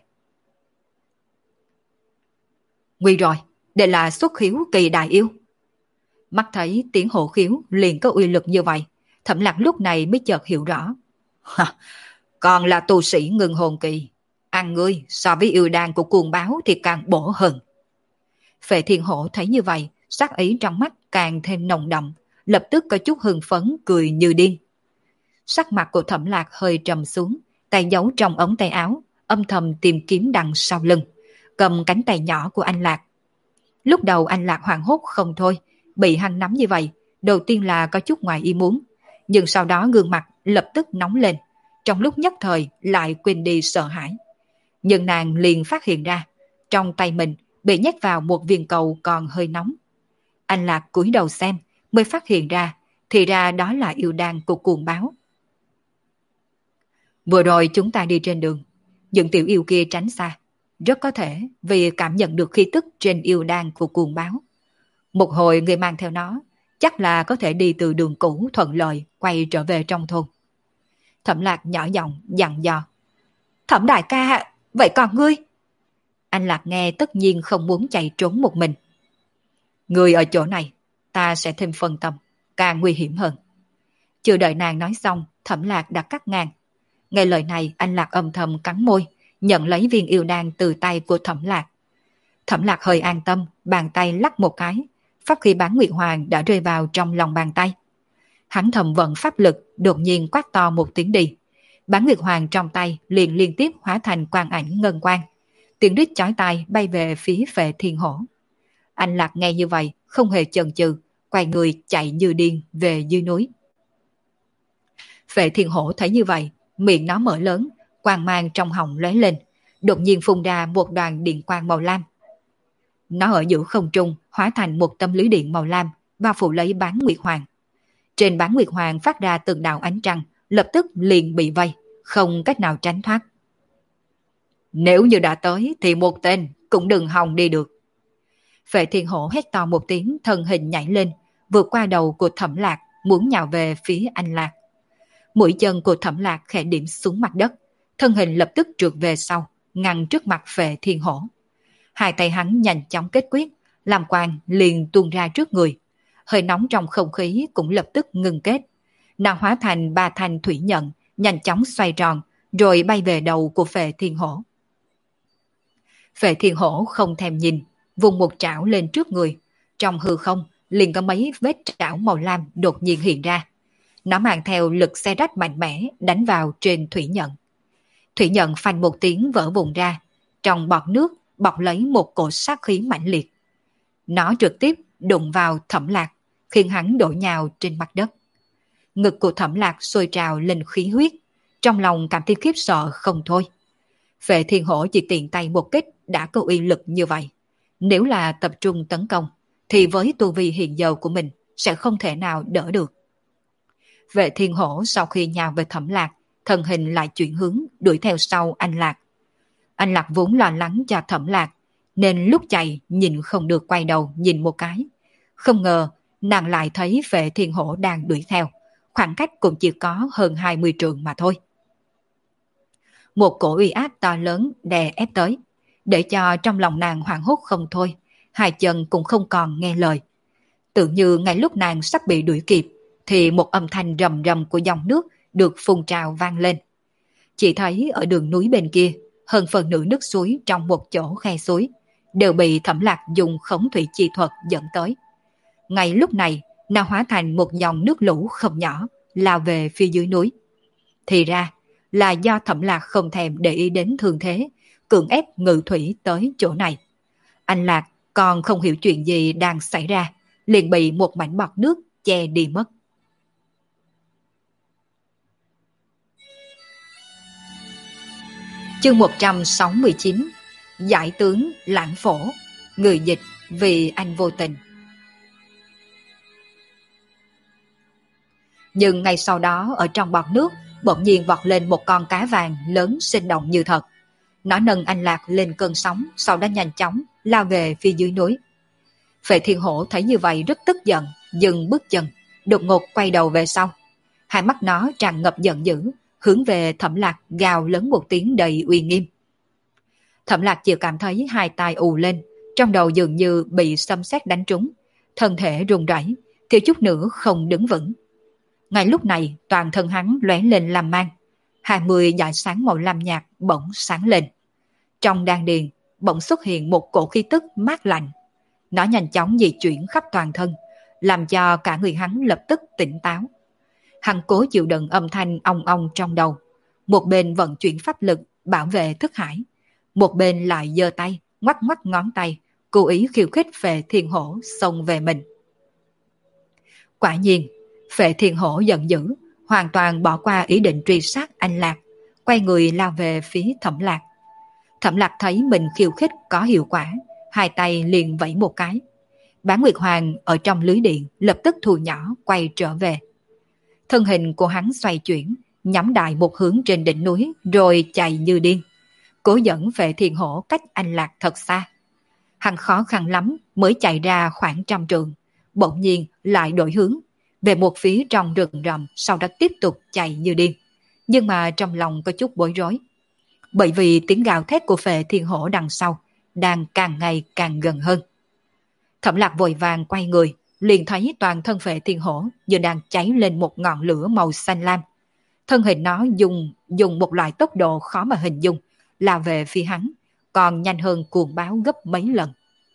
Nguy rồi, đây là xuất khiếu kỳ đại yêu. Mắt thấy tiếng hổ khiếu liền có uy lực như vậy, Thẩm Lạc lúc này mới chợt hiểu rõ. Còn là tu sĩ ngưng hồn kỳ, ăn ngươi so với yêu đan của cuồng báo thì càng bổ hơn. Phệ Thiên Hổ thấy như vậy, sắc ý trong mắt càng thêm nồng đậm, lập tức có chút hưng phấn cười như điên. Sắc mặt của Thẩm Lạc hơi trầm xuống, tay giấu trong ống tay áo, âm thầm tìm kiếm đằng sau lưng, cầm cánh tay nhỏ của anh Lạc. Lúc đầu anh Lạc hoảng hốt không thôi, bị hắn nắm như vậy, đầu tiên là có chút ngoài ý muốn, nhưng sau đó gương mặt lập tức nóng lên, trong lúc nhất thời lại quên đi sợ hãi. Nhưng nàng liền phát hiện ra, trong tay mình bị nhét vào một viên cầu còn hơi nóng. Anh Lạc cúi đầu xem, mới phát hiện ra, thì ra đó là yêu đan của cuồng báo. Vừa rồi chúng ta đi trên đường, những tiểu yêu kia tránh xa, rất có thể vì cảm nhận được khí tức trên yêu đan của cuồng báo. Một hồi người mang theo nó, chắc là có thể đi từ đường cũ thuận lợi quay trở về trong thôn. Thẩm Lạc nhỏ giọng dặn dò. Thẩm đại ca, vậy còn ngươi? Anh Lạc nghe tất nhiên không muốn chạy trốn một mình. Người ở chỗ này, ta sẽ thêm phân tâm, càng nguy hiểm hơn. Chưa đợi nàng nói xong, Thẩm Lạc đã cắt ngang. Nghe lời này, anh Lạc âm thầm cắn môi, nhận lấy viên yêu đan từ tay của Thẩm Lạc. Thẩm Lạc hơi an tâm, bàn tay lắc một cái, pháp khí Bán Nguyệt Hoàng đã rơi vào trong lòng bàn tay. Hắn thầm vận pháp lực, đột nhiên quát to một tiếng đi. Bán Nguyệt Hoàng trong tay liền liên tiếp hóa thành quang ảnh ngân quang. Tiếng rít chói tai bay về phía Phệ Thiên Hổ. Anh Lạc nghe như vậy, không hề chần chừ, quay người chạy như điên về dưới núi. Phệ Thiên Hổ thấy như vậy, miệng nó mở lớn, quang mang trong họng lóe lên, đột nhiên phun ra một đoàn điện quang màu lam. Nó ở giữa không trung hóa thành một tấm lưới điện màu lam, bao phủ lấy Bán Nguyệt Hoàng. Trên Bán Nguyệt Hoàng phát ra từng đạo ánh trăng, lập tức liền bị vây, không cách nào tránh thoát. Nếu như đã tới thì một tên cũng đừng hòng đi được. Phệ Thiên Hổ hét to một tiếng, thân hình nhảy lên, vượt qua đầu của Thẩm Lạc, muốn nhào về phía anh Lạc. Mũi chân của Thẩm Lạc khẽ điểm xuống mặt đất, thân hình lập tức trượt về sau, ngăn trước mặt Phệ Thiên Hổ. Hai tay hắn nhanh chóng kết quyết, làm quang liền tuôn ra trước người. Hơi nóng trong không khí cũng lập tức ngừng kết. Nàng hóa thành 3 thanh thủy nhận, nhanh chóng xoay tròn, rồi bay về đầu của Phệ Thiên Hổ. Phệ Thiên Hổ không thèm nhìn, vùng một trảo lên trước người. Trong hư không, liền có mấy vết trảo màu lam đột nhiên hiện ra. Nó mang theo lực xé rách mạnh mẽ đánh vào trên thủy nhận. Thủy nhận phanh một tiếng vỡ vụn ra, trong bọt nước bọc lấy một cổ sát khí mãnh liệt. Nó trực tiếp đụng vào Thẩm Lạc, khiến hắn đổ nhào trên mặt đất. Ngực của Thẩm Lạc sôi trào lên khí huyết, trong lòng cảm thấy khiếp sợ không thôi. Phệ Thiên Hổ chỉ tiện tay một kích đã có uy lực như vậy. Nếu là tập trung tấn công, thì với tu vi hiện giờ của mình sẽ không thể nào đỡ được. Phệ Thiên Hổ sau khi nhào về Thẩm Lạc, thân hình lại chuyển hướng đuổi theo sau anh Lạc. Anh Lạc vốn lo lắng cho Thẩm Lạc, nên lúc chạy nhìn không được quay đầu nhìn một cái. Không ngờ nàng lại thấy Phệ Thiên Hổ đang đuổi theo, khoảng cách cũng chỉ có hơn 20 trượng mà thôi. Một cổ uy áp to lớn đè ép tới, để cho trong lòng nàng hoảng hốt không thôi, hai chân cũng không còn nghe lời. Tự như ngay lúc nàng sắp bị đuổi kịp, thì một âm thanh rầm rầm của dòng nước được phun trào vang lên. Chỉ thấy ở đường núi bên kia, hơn phần nửa nước suối trong một chỗ khe suối, đều bị Thẩm Lạc dùng khống thủy chi thuật dẫn tới. Ngay lúc này, nó hóa thành một dòng nước lũ không nhỏ, lao về phía dưới núi. Thì ra, là do Thẩm Lạc không thèm để ý đến thương thế, cưỡng ép ngự thủy tới chỗ này. Anh Lạc còn không hiểu chuyện gì đang xảy ra, liền bị một mảnh bọt nước che đi mất. Chương 169: Giải tướng Lãng Phổ. Người dịch Vì Anh Vô Tình. Nhưng ngay sau đó ở trong bọt nước bỗng nhiên vọt lên một con cá vàng lớn sinh động như thật. Nó nâng anh Lạc lên cơn sóng, sau đó nhanh chóng lao về phía dưới núi. Phệ Thiên Hổ thấy như vậy rất tức giận, dừng bước chân, đột ngột quay đầu về sau. Hai mắt nó tràn ngập giận dữ, hướng về Thẩm Lạc gào lớn một tiếng đầy uy nghiêm. Thẩm Lạc chỉ cảm thấy hai tai ù lên, trong đầu dường như bị xâm sét đánh trúng, thân thể run rẩy, thiếu chút nữa không đứng vững. Ngay lúc này, toàn thân hắn lóe lên lam mang, 20 dải sáng màu lam nhạt bỗng sáng lên. Trong đan điền bỗng xuất hiện một cổ khí tức mát lạnh. Nó nhanh chóng di chuyển khắp toàn thân, làm cho cả người hắn lập tức tỉnh táo. Hắn cố chịu đựng âm thanh ong ong trong đầu, một bên vận chuyển pháp lực bảo vệ thức hải, một bên lại giơ tay ngoắc ngoắc ngón tay, cố ý khiêu khích Phệ Thiên Hổ xông về mình. Quả nhiên, Phệ Thiên Hổ giận dữ, hoàn toàn bỏ qua ý định truy sát anh Lạc, quay người lao về phía Thẩm Lạc. Thẩm Lạc thấy mình khiêu khích có hiệu quả, hai tay liền vẫy một cái. Bán Nguyệt Hoàng ở trong lưới điện lập tức thu nhỏ quay trở về. Thân hình của hắn xoay chuyển, nhắm đại một hướng trên đỉnh núi rồi chạy như điên, cố dẫn Phệ Thiên Hổ cách anh Lạc thật xa. Hắn khó khăn lắm mới chạy ra khoảng 100 trượng, bỗng nhiên lại đổi hướng về một phía trong rừng rậm, sau đó tiếp tục chạy như điên. Nhưng mà trong lòng có chút bối rối, bởi vì tiếng gào thét của Phệ Thiên Hổ đằng sau đang càng ngày càng gần hơn. Thẩm Lạc vội vàng quay người, liền thấy toàn thân Phệ Thiên Hổ như đang cháy lên một ngọn lửa màu xanh lam. Thân hình nó dùng một loại tốc độ khó mà hình dung, lao về phía hắn, còn nhanh hơn cuồng báo gấp mấy lần.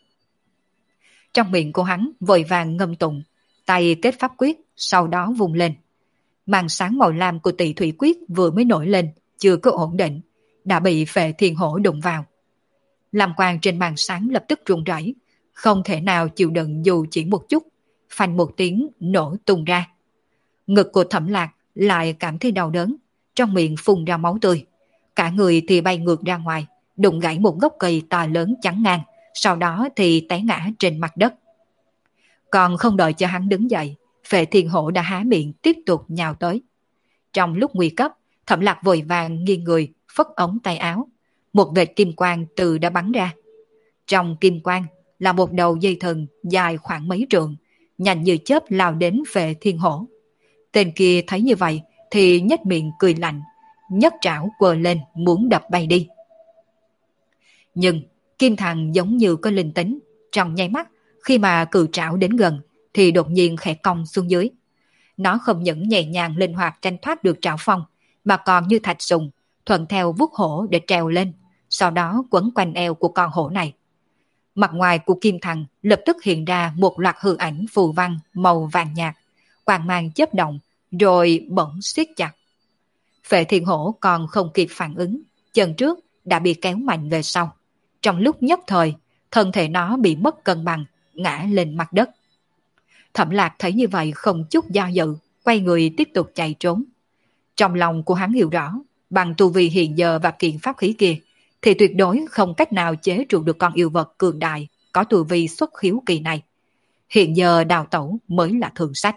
Trong miệng của hắn vội vàng ngâm tụng, tay kết pháp quyết, sau đó vùng lên. Màn sáng màu lam của Tỳ Thủy Quyết vừa mới nổi lên, chưa có ổn định, đã bị Phệ Thiên Hổ đụng vào. Lam quang trên màn sáng lập tức rung rẩy, không thể nào chịu đựng dù chỉ một chút, phanh một tiếng nổ tung ra. Ngực của Thẩm Lạc lại cảm thấy đau đớn, trong miệng phun ra máu tươi, cả người thì bay ngược ra ngoài, đụng gãy một gốc cây to lớn chắn ngang, sau đó thì té ngã trên mặt đất. Còn không đợi cho hắn đứng dậy, Phệ Thiên Hổ đã há miệng tiếp tục nhào tới. Trong lúc nguy cấp, Thẩm Lạc vội vàng nghiêng người, phất ống tay áo, một vệt kim quang từ đã bắn ra. Trong kim quang là một đầu dây thừng dài khoảng mấy trượng, nhanh như chớp lao đến Phệ Thiên Hổ. Tên kia thấy như vậy thì nhếch miệng cười lạnh, nhấc trảo quờ lên muốn đập bay đi. Nhưng Kim Thằng giống như có linh tính, trong nháy mắt khi mà cự trảo đến gần thì đột nhiên khẽ cong xuống dưới. Nó không những nhẹ nhàng linh hoạt tranh thoát được trảo phong, mà còn như thạch sùng, thuận theo vuốt hổ để trèo lên, sau đó quấn quanh eo của con hổ này. Mặt ngoài của Kim Thằng lập tức hiện ra một loạt hư ảnh phù văn màu vàng nhạt, quang mang chớp động, rồi bỗng siết chặt. Phệ Thiên Hổ còn không kịp phản ứng, chân trước đã bị kéo mạnh về sau. Trong lúc nhất thời, thân thể nó bị mất cân bằng, ngã lên mặt đất. Thẩm Lạc thấy như vậy không chút do dự, quay người tiếp tục chạy trốn. Trong lòng của hắn hiểu rõ, bằng tu vi hiện giờ và kiện pháp khí kia, thì tuyệt đối không cách nào chế trụ được con yêu vật cường đại, có tu vi xuất khiếu kỳ này. Hiện giờ đào tẩu mới là thường sách.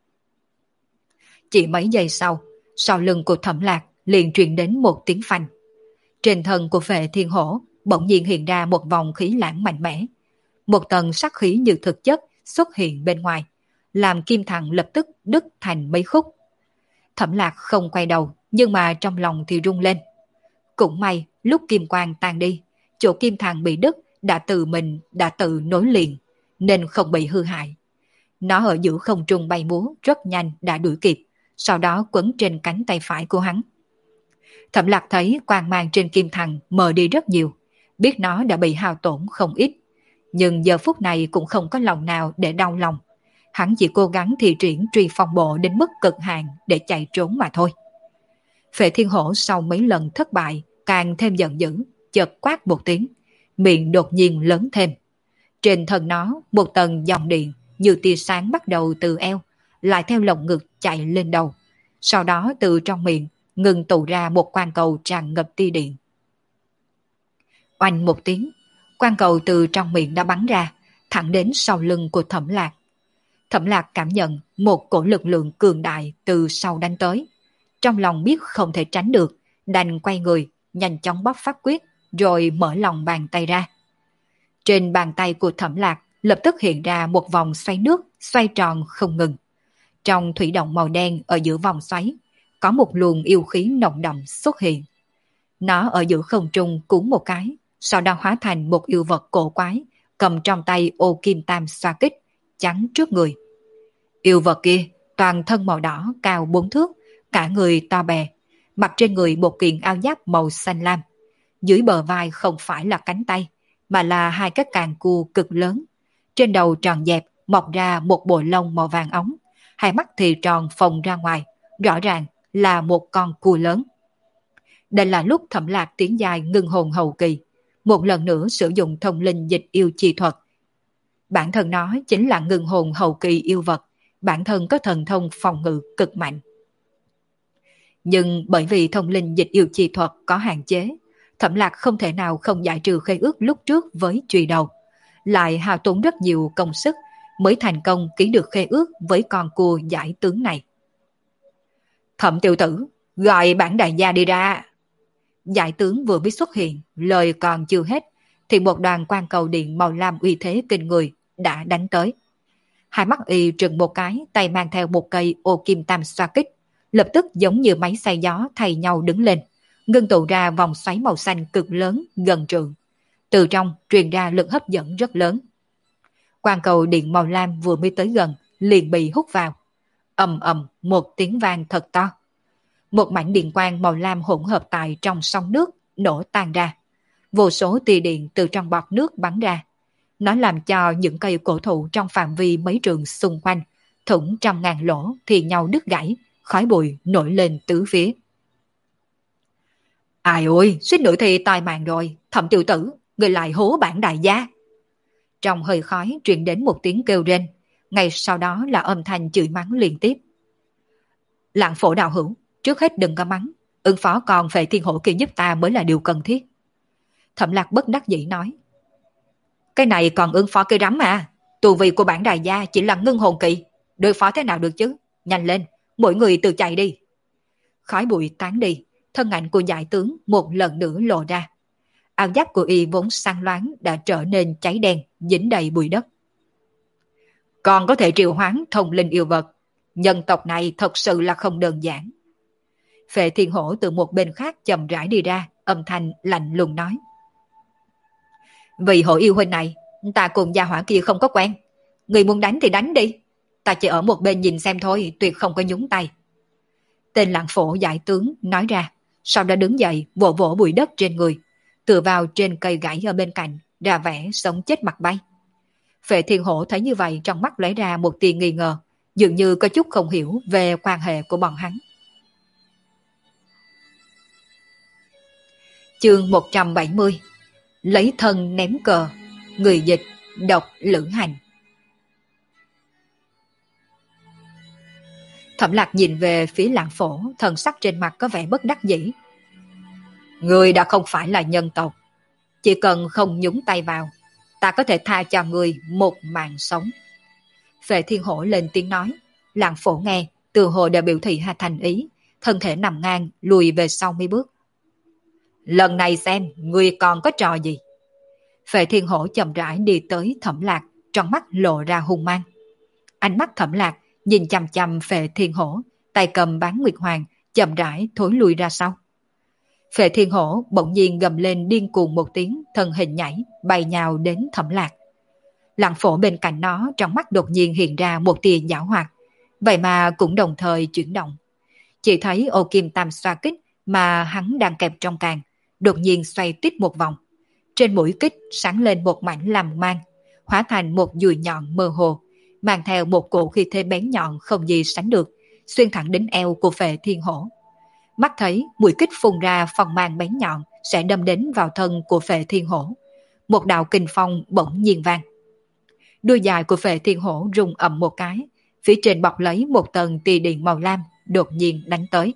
Chỉ mấy giây sau lưng của Thẩm Lạc liền truyền đến một tiếng phanh. Trên thân của Phệ Thiên Hổ bỗng nhiên hiện ra một vòng khí lãng mạnh mẽ. Một tầng sắc khí như thực chất xuất hiện bên ngoài, làm Kim Thằng lập tức đứt thành mấy khúc. Thẩm Lạc không quay đầu, nhưng mà trong lòng thì rung lên. Cũng may, lúc kim quang tan đi, chỗ Kim Thằng bị đứt đã tự nối liền, nên không bị hư hại. Nó ở giữa không trung bay múa rất nhanh đã đuổi kịp, sau đó quấn trên cánh tay phải của hắn. Thẩm Lạc thấy quang mang trên Kim Thằng mờ đi rất nhiều, biết nó đã bị hao tổn không ít, nhưng giờ phút này cũng không có lòng nào để đau lòng. Hắn chỉ cố gắng thi triển truy phong bộ đến mức cực hạn để chạy trốn mà thôi. Phệ Thiên Hổ sau mấy lần thất bại càng thêm giận dữ, chợt quát một tiếng, miệng đột nhiên lớn thêm. Trên thân nó một tầng dòng điện như tia sáng bắt đầu từ eo, lại theo lồng ngực chạy lên đầu. Sau đó từ trong miệng ngừng tụ ra một quang cầu tràn ngập tia điện. Oanh một tiếng, quang cầu từ trong miệng đã bắn ra, thẳng đến sau lưng của Thẩm Lạc. Thẩm Lạc cảm nhận một cổ lực lượng cường đại từ sau đánh tới. Trong lòng biết không thể tránh được, đành quay người, nhanh chóng bóp pháp quyết, rồi mở lòng bàn tay ra. Trên bàn tay của Thẩm Lạc lập tức hiện ra một vòng xoay nước, xoay tròn không ngừng. Trong thủy động màu đen ở giữa vòng xoáy, có một luồng yêu khí nồng đậm xuất hiện. Nó ở giữa không trung cuốn một cái, sau đó hóa thành một yêu vật cổ quái, cầm trong tay ô kim tam xoa kích, chắn trước người. Yêu vật kia toàn thân màu đỏ cao 4 thước, cả người to bè, mặc trên người một kiện áo giáp màu xanh lam. Dưới bờ vai không phải là cánh tay, mà là hai cái càng cua cực lớn. Trên đầu tròn dẹp mọc ra một bộ lông màu vàng óng, hai mắt thì tròn phồng ra ngoài, rõ ràng là một con cua lớn. Đây là lúc Thẩm Lạc tiến dài ngưng hồn hậu kỳ, một lần nữa sử dụng thông linh dịch yêu chi thuật. Bản thân nó chính là ngưng hồn hậu kỳ yêu vật, bản thân có thần thông phòng ngự cực mạnh. Nhưng bởi vì thông linh dịch yêu chi thuật có hạn chế, Thẩm Lạc không thể nào không giải trừ khế ước lúc trước với chùy đầu, lại hao tốn rất nhiều công sức mới thành công ký được khế ước với con cua giải tướng này. Thẩm tiểu tử, gọi bản đại gia đi ra. Giải tướng vừa mới xuất hiện, lời còn chưa hết, thì một đoàn quang cầu điện màu lam uy thế kinh người đã đánh tới. Hai mắt y trừng một cái, tay mang theo một cây ô kim tam xoa kích, lập tức giống như máy xay gió thay nhau đứng lên, ngưng tụ ra vòng xoáy màu xanh cực lớn gần trượng. Từ trong truyền ra lực hấp dẫn rất lớn. Quang cầu điện màu lam vừa mới tới gần, liền bị hút vào. Ầm ầm một tiếng vang thật to. Một mảnh điện quang màu lam hỗn hợp tại trong sông nước nổ tan ra. Vô số tia điện từ trong bọt nước bắn ra. Nó làm cho những cây cổ thụ trong phạm vi mấy trường xung quanh, thủng trăm ngàn lỗ thì nhau đứt gãy, khói bụi nổi lên tứ phía. Ai ôi, suýt nữa thì tai mạng rồi, Thẩm tiểu tử, người lại hố bản đại gia. Trong hơi khói truyền đến một tiếng kêu rên, ngay sau đó là âm thanh chửi mắng liên tiếp. Lạng Phổ đạo hữu, trước hết đừng có mắng, ứng phó con Phệ Thiên Hổ kia giúp ta mới là điều cần thiết. Thẩm Lạc bất đắc dĩ nói. Cái này còn ứng phó cái rắm à, tu vi của bản đại gia chỉ là ngưng hồn kỳ, đối phó thế nào được chứ, nhanh lên, mỗi người tự chạy đi. Khói bụi tán đi, thân ảnh của giải tướng một lần nữa lộ ra. áo giáp của y vốn sáng loáng đã trở nên cháy đen, dính đầy bụi đất. Còn có thể triệu hoán thông linh yêu vật, nhân tộc này thật sự là không đơn giản. Phệ Thiên Hổ từ một bên khác chậm rãi đi ra, âm thanh lạnh lùng nói. Vì hộ yêu huynh này, ta cùng gia hỏa kia không có quen. Người muốn đánh thì đánh đi. Ta chỉ ở một bên nhìn xem thôi, tuyệt không có nhúng tay. Tên Lạng Phổ giải tướng nói ra, sau đó đứng dậy vỗ vỗ bụi đất trên người, tựa vào trên cây gãy ở bên cạnh, ra vẻ sống chết mặt bay. Phệ Thiên Hổ thấy như vậy trong mắt lóe ra một tia nghi ngờ, dường như có chút không hiểu về quan hệ của bọn hắn. Chương 170. Lấy thân ném cờ. Người dịch độc Lữ Hành. Thẩm Lạc nhìn về phía Lạng Phổ, thần sắc trên mặt có vẻ bất đắc dĩ. Người đã không phải là nhân tộc, chỉ cần không nhúng tay vào, ta có thể tha cho người một mạng sống. Phệ Thiên Hổ lên tiếng nói. Lạng Phổ nghe, từ hồ đã biểu thị hai thành ý, thân thể nằm ngang, lùi về sau mấy bước. Lần này xem, người còn có trò gì? Phệ Thiên Hổ chậm rãi đi tới Thẩm Lạc, trong mắt lộ ra hung mang. Ánh mắt Thẩm Lạc nhìn chằm chằm Phệ Thiên Hổ, tay cầm bán nguyệt hoàng, chậm rãi thối lùi ra sau. Phệ Thiên Hổ bỗng nhiên gầm lên điên cuồng một tiếng, thân hình nhảy, bay nhào đến Thẩm Lạc. Lạng Phổ bên cạnh nó trong mắt đột nhiên hiện ra một tia giảo hoạt, vậy mà cũng đồng thời chuyển động. Chỉ thấy ô kim tam xoa kích mà hắn đang kẹp trong càng, đột nhiên xoay tít một vòng. Trên mũi kích sáng lên một mảnh làm mang, hóa thành một dùi nhọn mơ hồ, mang theo một cổ khí thế bén nhọn không gì sánh được, xuyên thẳng đến eo của Phệ Thiên Hổ. Mắt thấy mũi kích phun ra phong mang bén nhọn sẽ đâm đến vào thân của Phệ Thiên Hổ. Một đạo kình phong bỗng nhiên vang. Đuôi dài của Phệ Thiên Hổ rung ầm một cái, phía trên bọc lấy một tầng tia điện màu lam, đột nhiên đánh tới.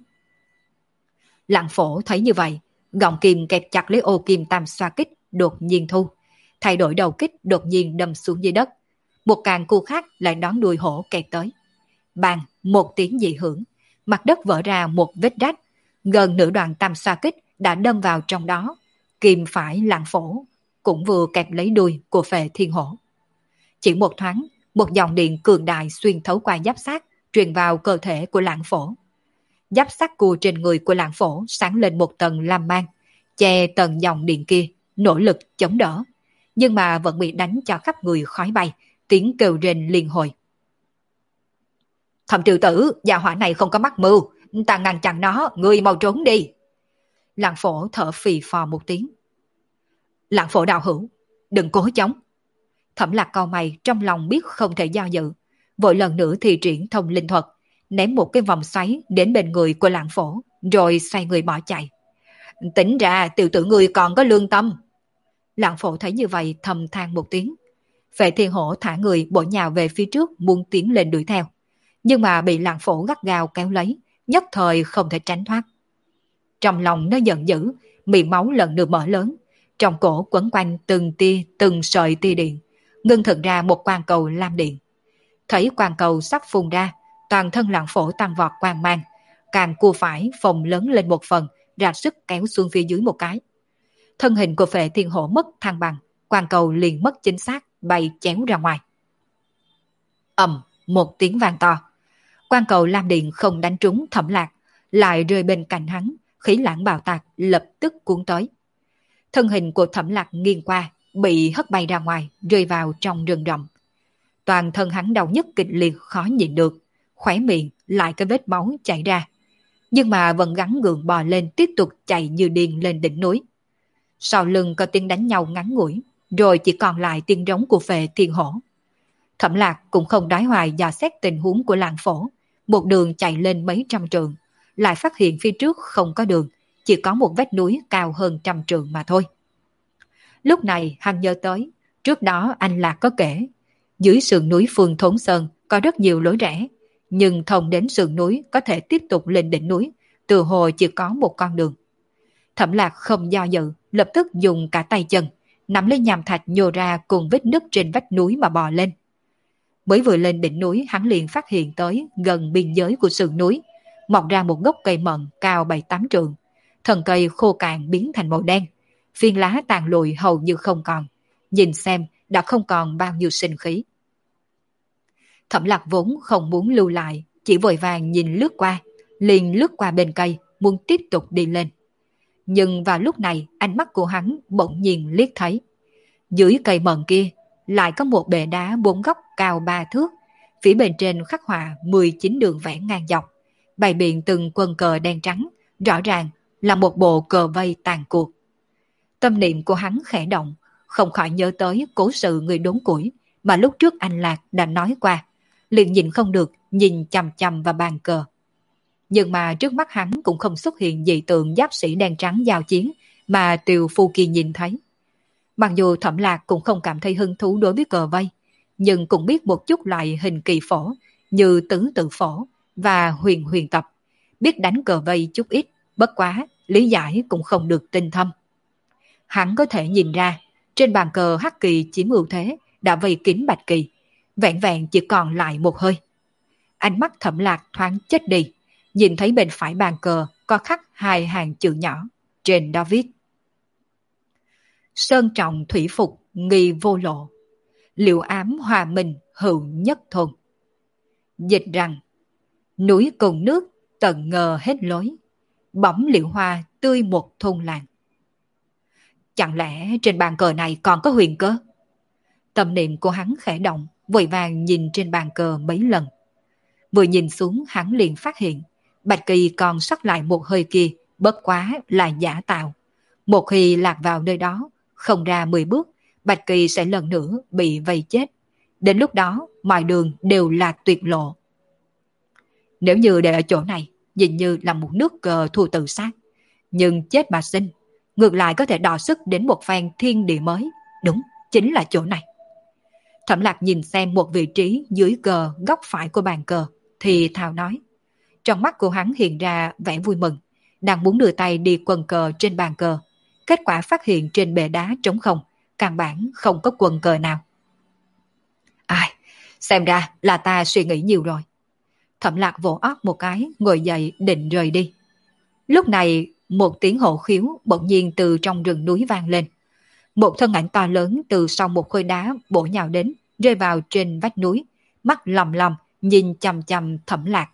Lạng Phổ thấy như vậy, gọng kìm kẹp chặt lấy ô kim tam xoa kích, đột nhiên thu, thay đổi đầu kích đột nhiên đâm xuống dưới đất. Một càng cua khác lại đón đuôi hổ kẹp tới. Bang, một tiếng dị hưởng, mặt đất vỡ ra một vết rách, gần nửa đoạn tam xoa kích đã đâm vào trong đó. Kìm phải Lạng Phổ cũng vừa kẹp lấy đuôi của Phệ Thiên Hổ. Chỉ một thoáng, một dòng điện cường đại xuyên thấu qua giáp xác, truyền vào cơ thể của Lạng Phổ. Giáp xác cua trên người của Lạng Phổ sáng lên một tầng lam mang, che tầng dòng điện kia, nỗ lực chống đỡ, nhưng mà vẫn bị đánh cho khắp người khói bay, tiếng kêu rên liên hồi. Thẩm tiểu tử, gia hỏa này không có mắc mưu, ta ngăn chặn nó, ngươi mau trốn đi. Lạng Phổ thở phì phò một tiếng. Lạng Phổ đạo hữu, đừng cố chống. Thẩm Lạc cau mày, trong lòng biết không thể do dự, vội lần nữa thi triển thông linh thuật, ném một cái vòng xoáy đến bên người của Lạng Phổ, rồi xoay người bỏ chạy. Tính ra tiểu tử ngươi còn có lương tâm. Lạng Phổ thấy như vậy thầm than một tiếng. Phệ Thiên Hổ thả người bổ nhào về phía trước muốn tiến lên đuổi theo, nhưng mà bị Lạng Phổ gắt gao kéo lấy, nhất thời không thể tránh thoát. Trong lòng nó giận dữ, mì máu lần nữa mở lớn, trong cổ quấn quanh từng sợi tia điện, ngưng thực ra một quang cầu lam điện. Thấy quang cầu sắp phun ra, toàn thân Lạng Phổ tăng vọt quang mang, càng cua phải phồng lớn lên một phần, ra sức kéo xuống phía dưới một cái. Thân hình của Phệ Thiên Hổ mất thăng bằng, quang cầu liền mất chính xác, bay chéo ra ngoài. Ầm, một tiếng vang to. Quang cầu lam điện không đánh trúng Thẩm Lạc, lại rơi bên cạnh hắn, khí lãng bạo tạc lập tức cuốn tới. Thân hình của Thẩm Lạc nghiêng qua, bị hất bay ra ngoài, rơi vào trong rừng rậm. Toàn thân hắn đau nhức kịch liệt khó nhịn được, khóe miệng lại cái vết máu chảy ra, nhưng mà vẫn gắng gượng bò lên, tiếp tục chạy như điên lên đỉnh núi. Sau lưng có tiếng đánh nhau ngắn ngủi, rồi chỉ còn lại tiếng rống của Phệ Thiên Hổ. Thẩm Lạc cũng không đói hoài dò xét tình huống của Lạng Phổ, một đường chạy lên mấy trăm trượng, lại phát hiện phía trước không có đường, chỉ có một vách núi cao hơn trăm trượng mà thôi. Lúc này hắn nhớ tới, trước đó anh Lạc có kể, dưới sườn núi Phương Thốn Sơn có rất nhiều lối rẽ, nhưng thông đến sườn núi có thể tiếp tục lên đỉnh núi, từ hồ chỉ có một con đường. Thẩm Lạc không do dự, lập tức dùng cả tay chân, nắm lấy nham thạch nhô ra cùng vết nứt trên vách núi mà bò lên. Mới vừa lên đỉnh núi, hắn liền phát hiện tới gần biên giới của sườn núi, mọc ra một gốc cây mận cao 7-8 trượng, thân cây khô cạn biến thành màu đen, phiến lá tàn lụi hầu như không còn, nhìn xem đã không còn bao nhiêu sinh khí. Thẩm Lạc vốn không muốn lưu lại, chỉ vội vàng nhìn lướt qua, liền lướt qua bên cây, muốn tiếp tục đi lên. Nhưng vào lúc này, ánh mắt của hắn bỗng nhiên liếc thấy. Dưới cây mận kia, lại có một bệ đá 4 góc cao 3 thước, phía bên trên khắc họa 19 đường vẽ ngang dọc, bày biện từng quân cờ đen trắng, rõ ràng là một bộ cờ vây tàn cuộc. Tâm niệm của hắn khẽ động, không khỏi nhớ tới cố sự người đốn củi mà lúc trước anh Lạc đã nói qua, liền nhìn không được nhìn chằm chằm vào bàn cờ. Nhưng mà trước mắt hắn cũng không xuất hiện dị tượng giáp sĩ đen trắng giao chiến mà Tiều Phu Kỳ nhìn thấy. Mặc dù Thẩm Lạc cũng không cảm thấy hứng thú đối với cờ vây, nhưng cũng biết một chút loại hình kỳ phổ như tứ tự phổ và huyền huyền tập, biết đánh cờ vây chút ít, bất quá lý giải cũng không được tinh thâm. Hắn có thể nhìn ra, trên bàn cờ Hắc Kỳ chiếm ưu thế đã vây kín Bạch Kỳ, vẹn vẹn chỉ còn lại một hơi. Ánh mắt Thẩm Lạc thoáng chết đi, nhìn thấy bên phải bàn cờ có khắc 2 hàng chữ nhỏ, trên đó viết: Sơn trọng thủy phục nghi vô lộ, liệu ám hòa minh hữu nhất thôn. Dịch rằng, núi cùng nước tận ngờ hết lối, bỗng liệu hoa tươi một thôn làng. Chẳng lẽ trên bàn cờ này còn có huyền cơ? Tâm niệm của hắn khẽ động, vội vàng nhìn trên bàn cờ mấy lần. Vừa nhìn xuống hắn liền phát hiện, Bạch Kỳ còn sót lại một hơi kia, bất quá là giả tạo. Một khi lạc vào nơi đó, không ra 10 bước, Bạch Kỳ sẽ lần nữa bị vây chết. Đến lúc đó, mọi đường đều là tuyệt lộ. Nếu như để ở chỗ này, nhìn như là một nước cờ thua tự sát. Nhưng chết mà sinh, ngược lại có thể đọ sức đến một phen thiên địa mới. Đúng, chính là chỗ này. Thẩm Lạc nhìn xem một vị trí dưới cờ góc phải của bàn cờ, thì thào nói. Trong mắt của hắn hiện ra vẻ vui mừng, đang muốn đưa tay đi quần cờ trên bàn cờ. Kết quả phát hiện trên bệ đá trống không, căn bản không có quần cờ nào. Ai, xem ra là ta suy nghĩ nhiều rồi. Thẩm Lạc vỗ óc một cái, ngồi dậy định rời đi. Lúc này, một tiếng hổ khiếu bỗng nhiên từ trong rừng núi vang lên. Một thân ảnh to lớn từ sau một khối đá bổ nhào đến, rơi vào trên vách núi, mắt lầm lầm nhìn chằm chằm Thẩm Lạc.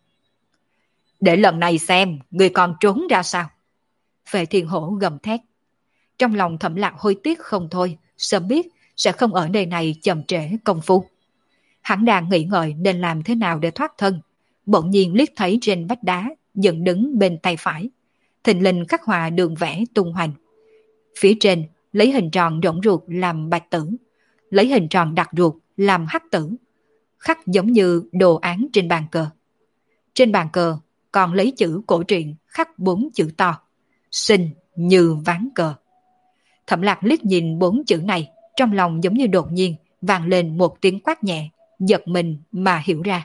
Để lần này xem, người còn trốn ra sao? Vệ Thiên Hổ gầm thét. Trong lòng Thẩm Lạc hối tiếc không thôi, sớm biết sẽ không ở nơi này chậm trễ công phu. Hắn đang nghĩ ngợi nên làm thế nào để thoát thân, bỗng nhiên liếc thấy trên vách đá dựng đứng bên tay phải, thình lình khắc họa đường vẽ tung hoành. Phía trên lấy hình tròn rỗng ruột làm bạch tử, lấy hình tròn đặc ruột làm hắc tử, khắc giống như đồ án trên bàn cờ. Trên bàn cờ còn lấy chữ cổ truyện khắc 4 chữ to, sinh như ván cờ. Thẩm Lạc liếc nhìn 4 chữ này, trong lòng giống như đột nhiên vang lên một tiếng quát nhẹ, giật mình mà hiểu ra.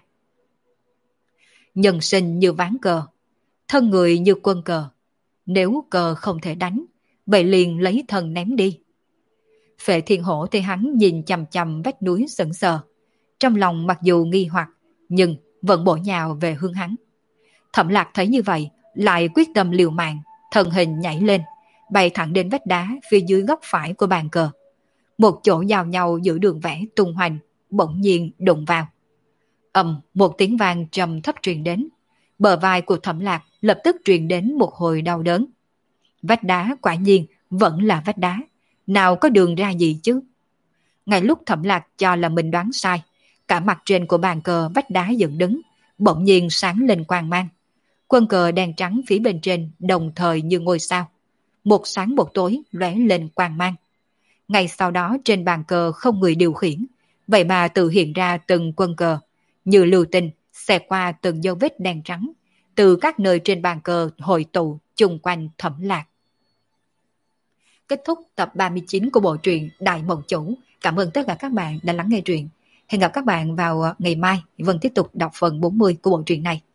Nhân sinh như ván cờ, thân người như quân cờ, nếu cờ không thể đánh, vậy liền lấy thân ném đi. Phệ Thiên Hổ thì hắn nhìn chằm chằm vách núi sững sờ, trong lòng mặc dù nghi hoặc, nhưng vẫn bổ nhào về hướng hắn. Thẩm Lạc thấy như vậy, lại quyết tâm liều mạng, thân hình nhảy lên, bay thẳng đến vách đá phía dưới góc phải của bàn cờ. Một chỗ giao nhau giữa đường vẽ tung hoành, bỗng nhiên đụng vào. Một tiếng vang trầm thấp truyền đến, bờ vai của Thẩm Lạc lập tức truyền đến một hồi đau đớn. Vách đá quả nhiên vẫn là vách đá, nào có đường ra gì chứ? Ngay lúc Thẩm Lạc cho là mình đoán sai, cả mặt trên của bàn cờ vách đá dựng đứng, bỗng nhiên sáng lên quang mang. Quân cờ đen trắng phía bên trên đồng thời như ngôi sao, một sáng một tối lóe lên quang mang. Ngay sau đó trên bàn cờ không người điều khiển, vậy mà tự hiện ra từng quân cờ, như lưu tinh xẹt qua từng dấu vết đen trắng, từ các nơi trên bàn cờ hội tụ chung quanh Thẩm Lạc. Kết thúc tập 39 của bộ truyện Đại Mộng Chủ. Cảm ơn tất cả các bạn đã lắng nghe truyện. Hẹn gặp các bạn vào ngày mai, Vân tiếp tục đọc phần 40 của bộ truyện này.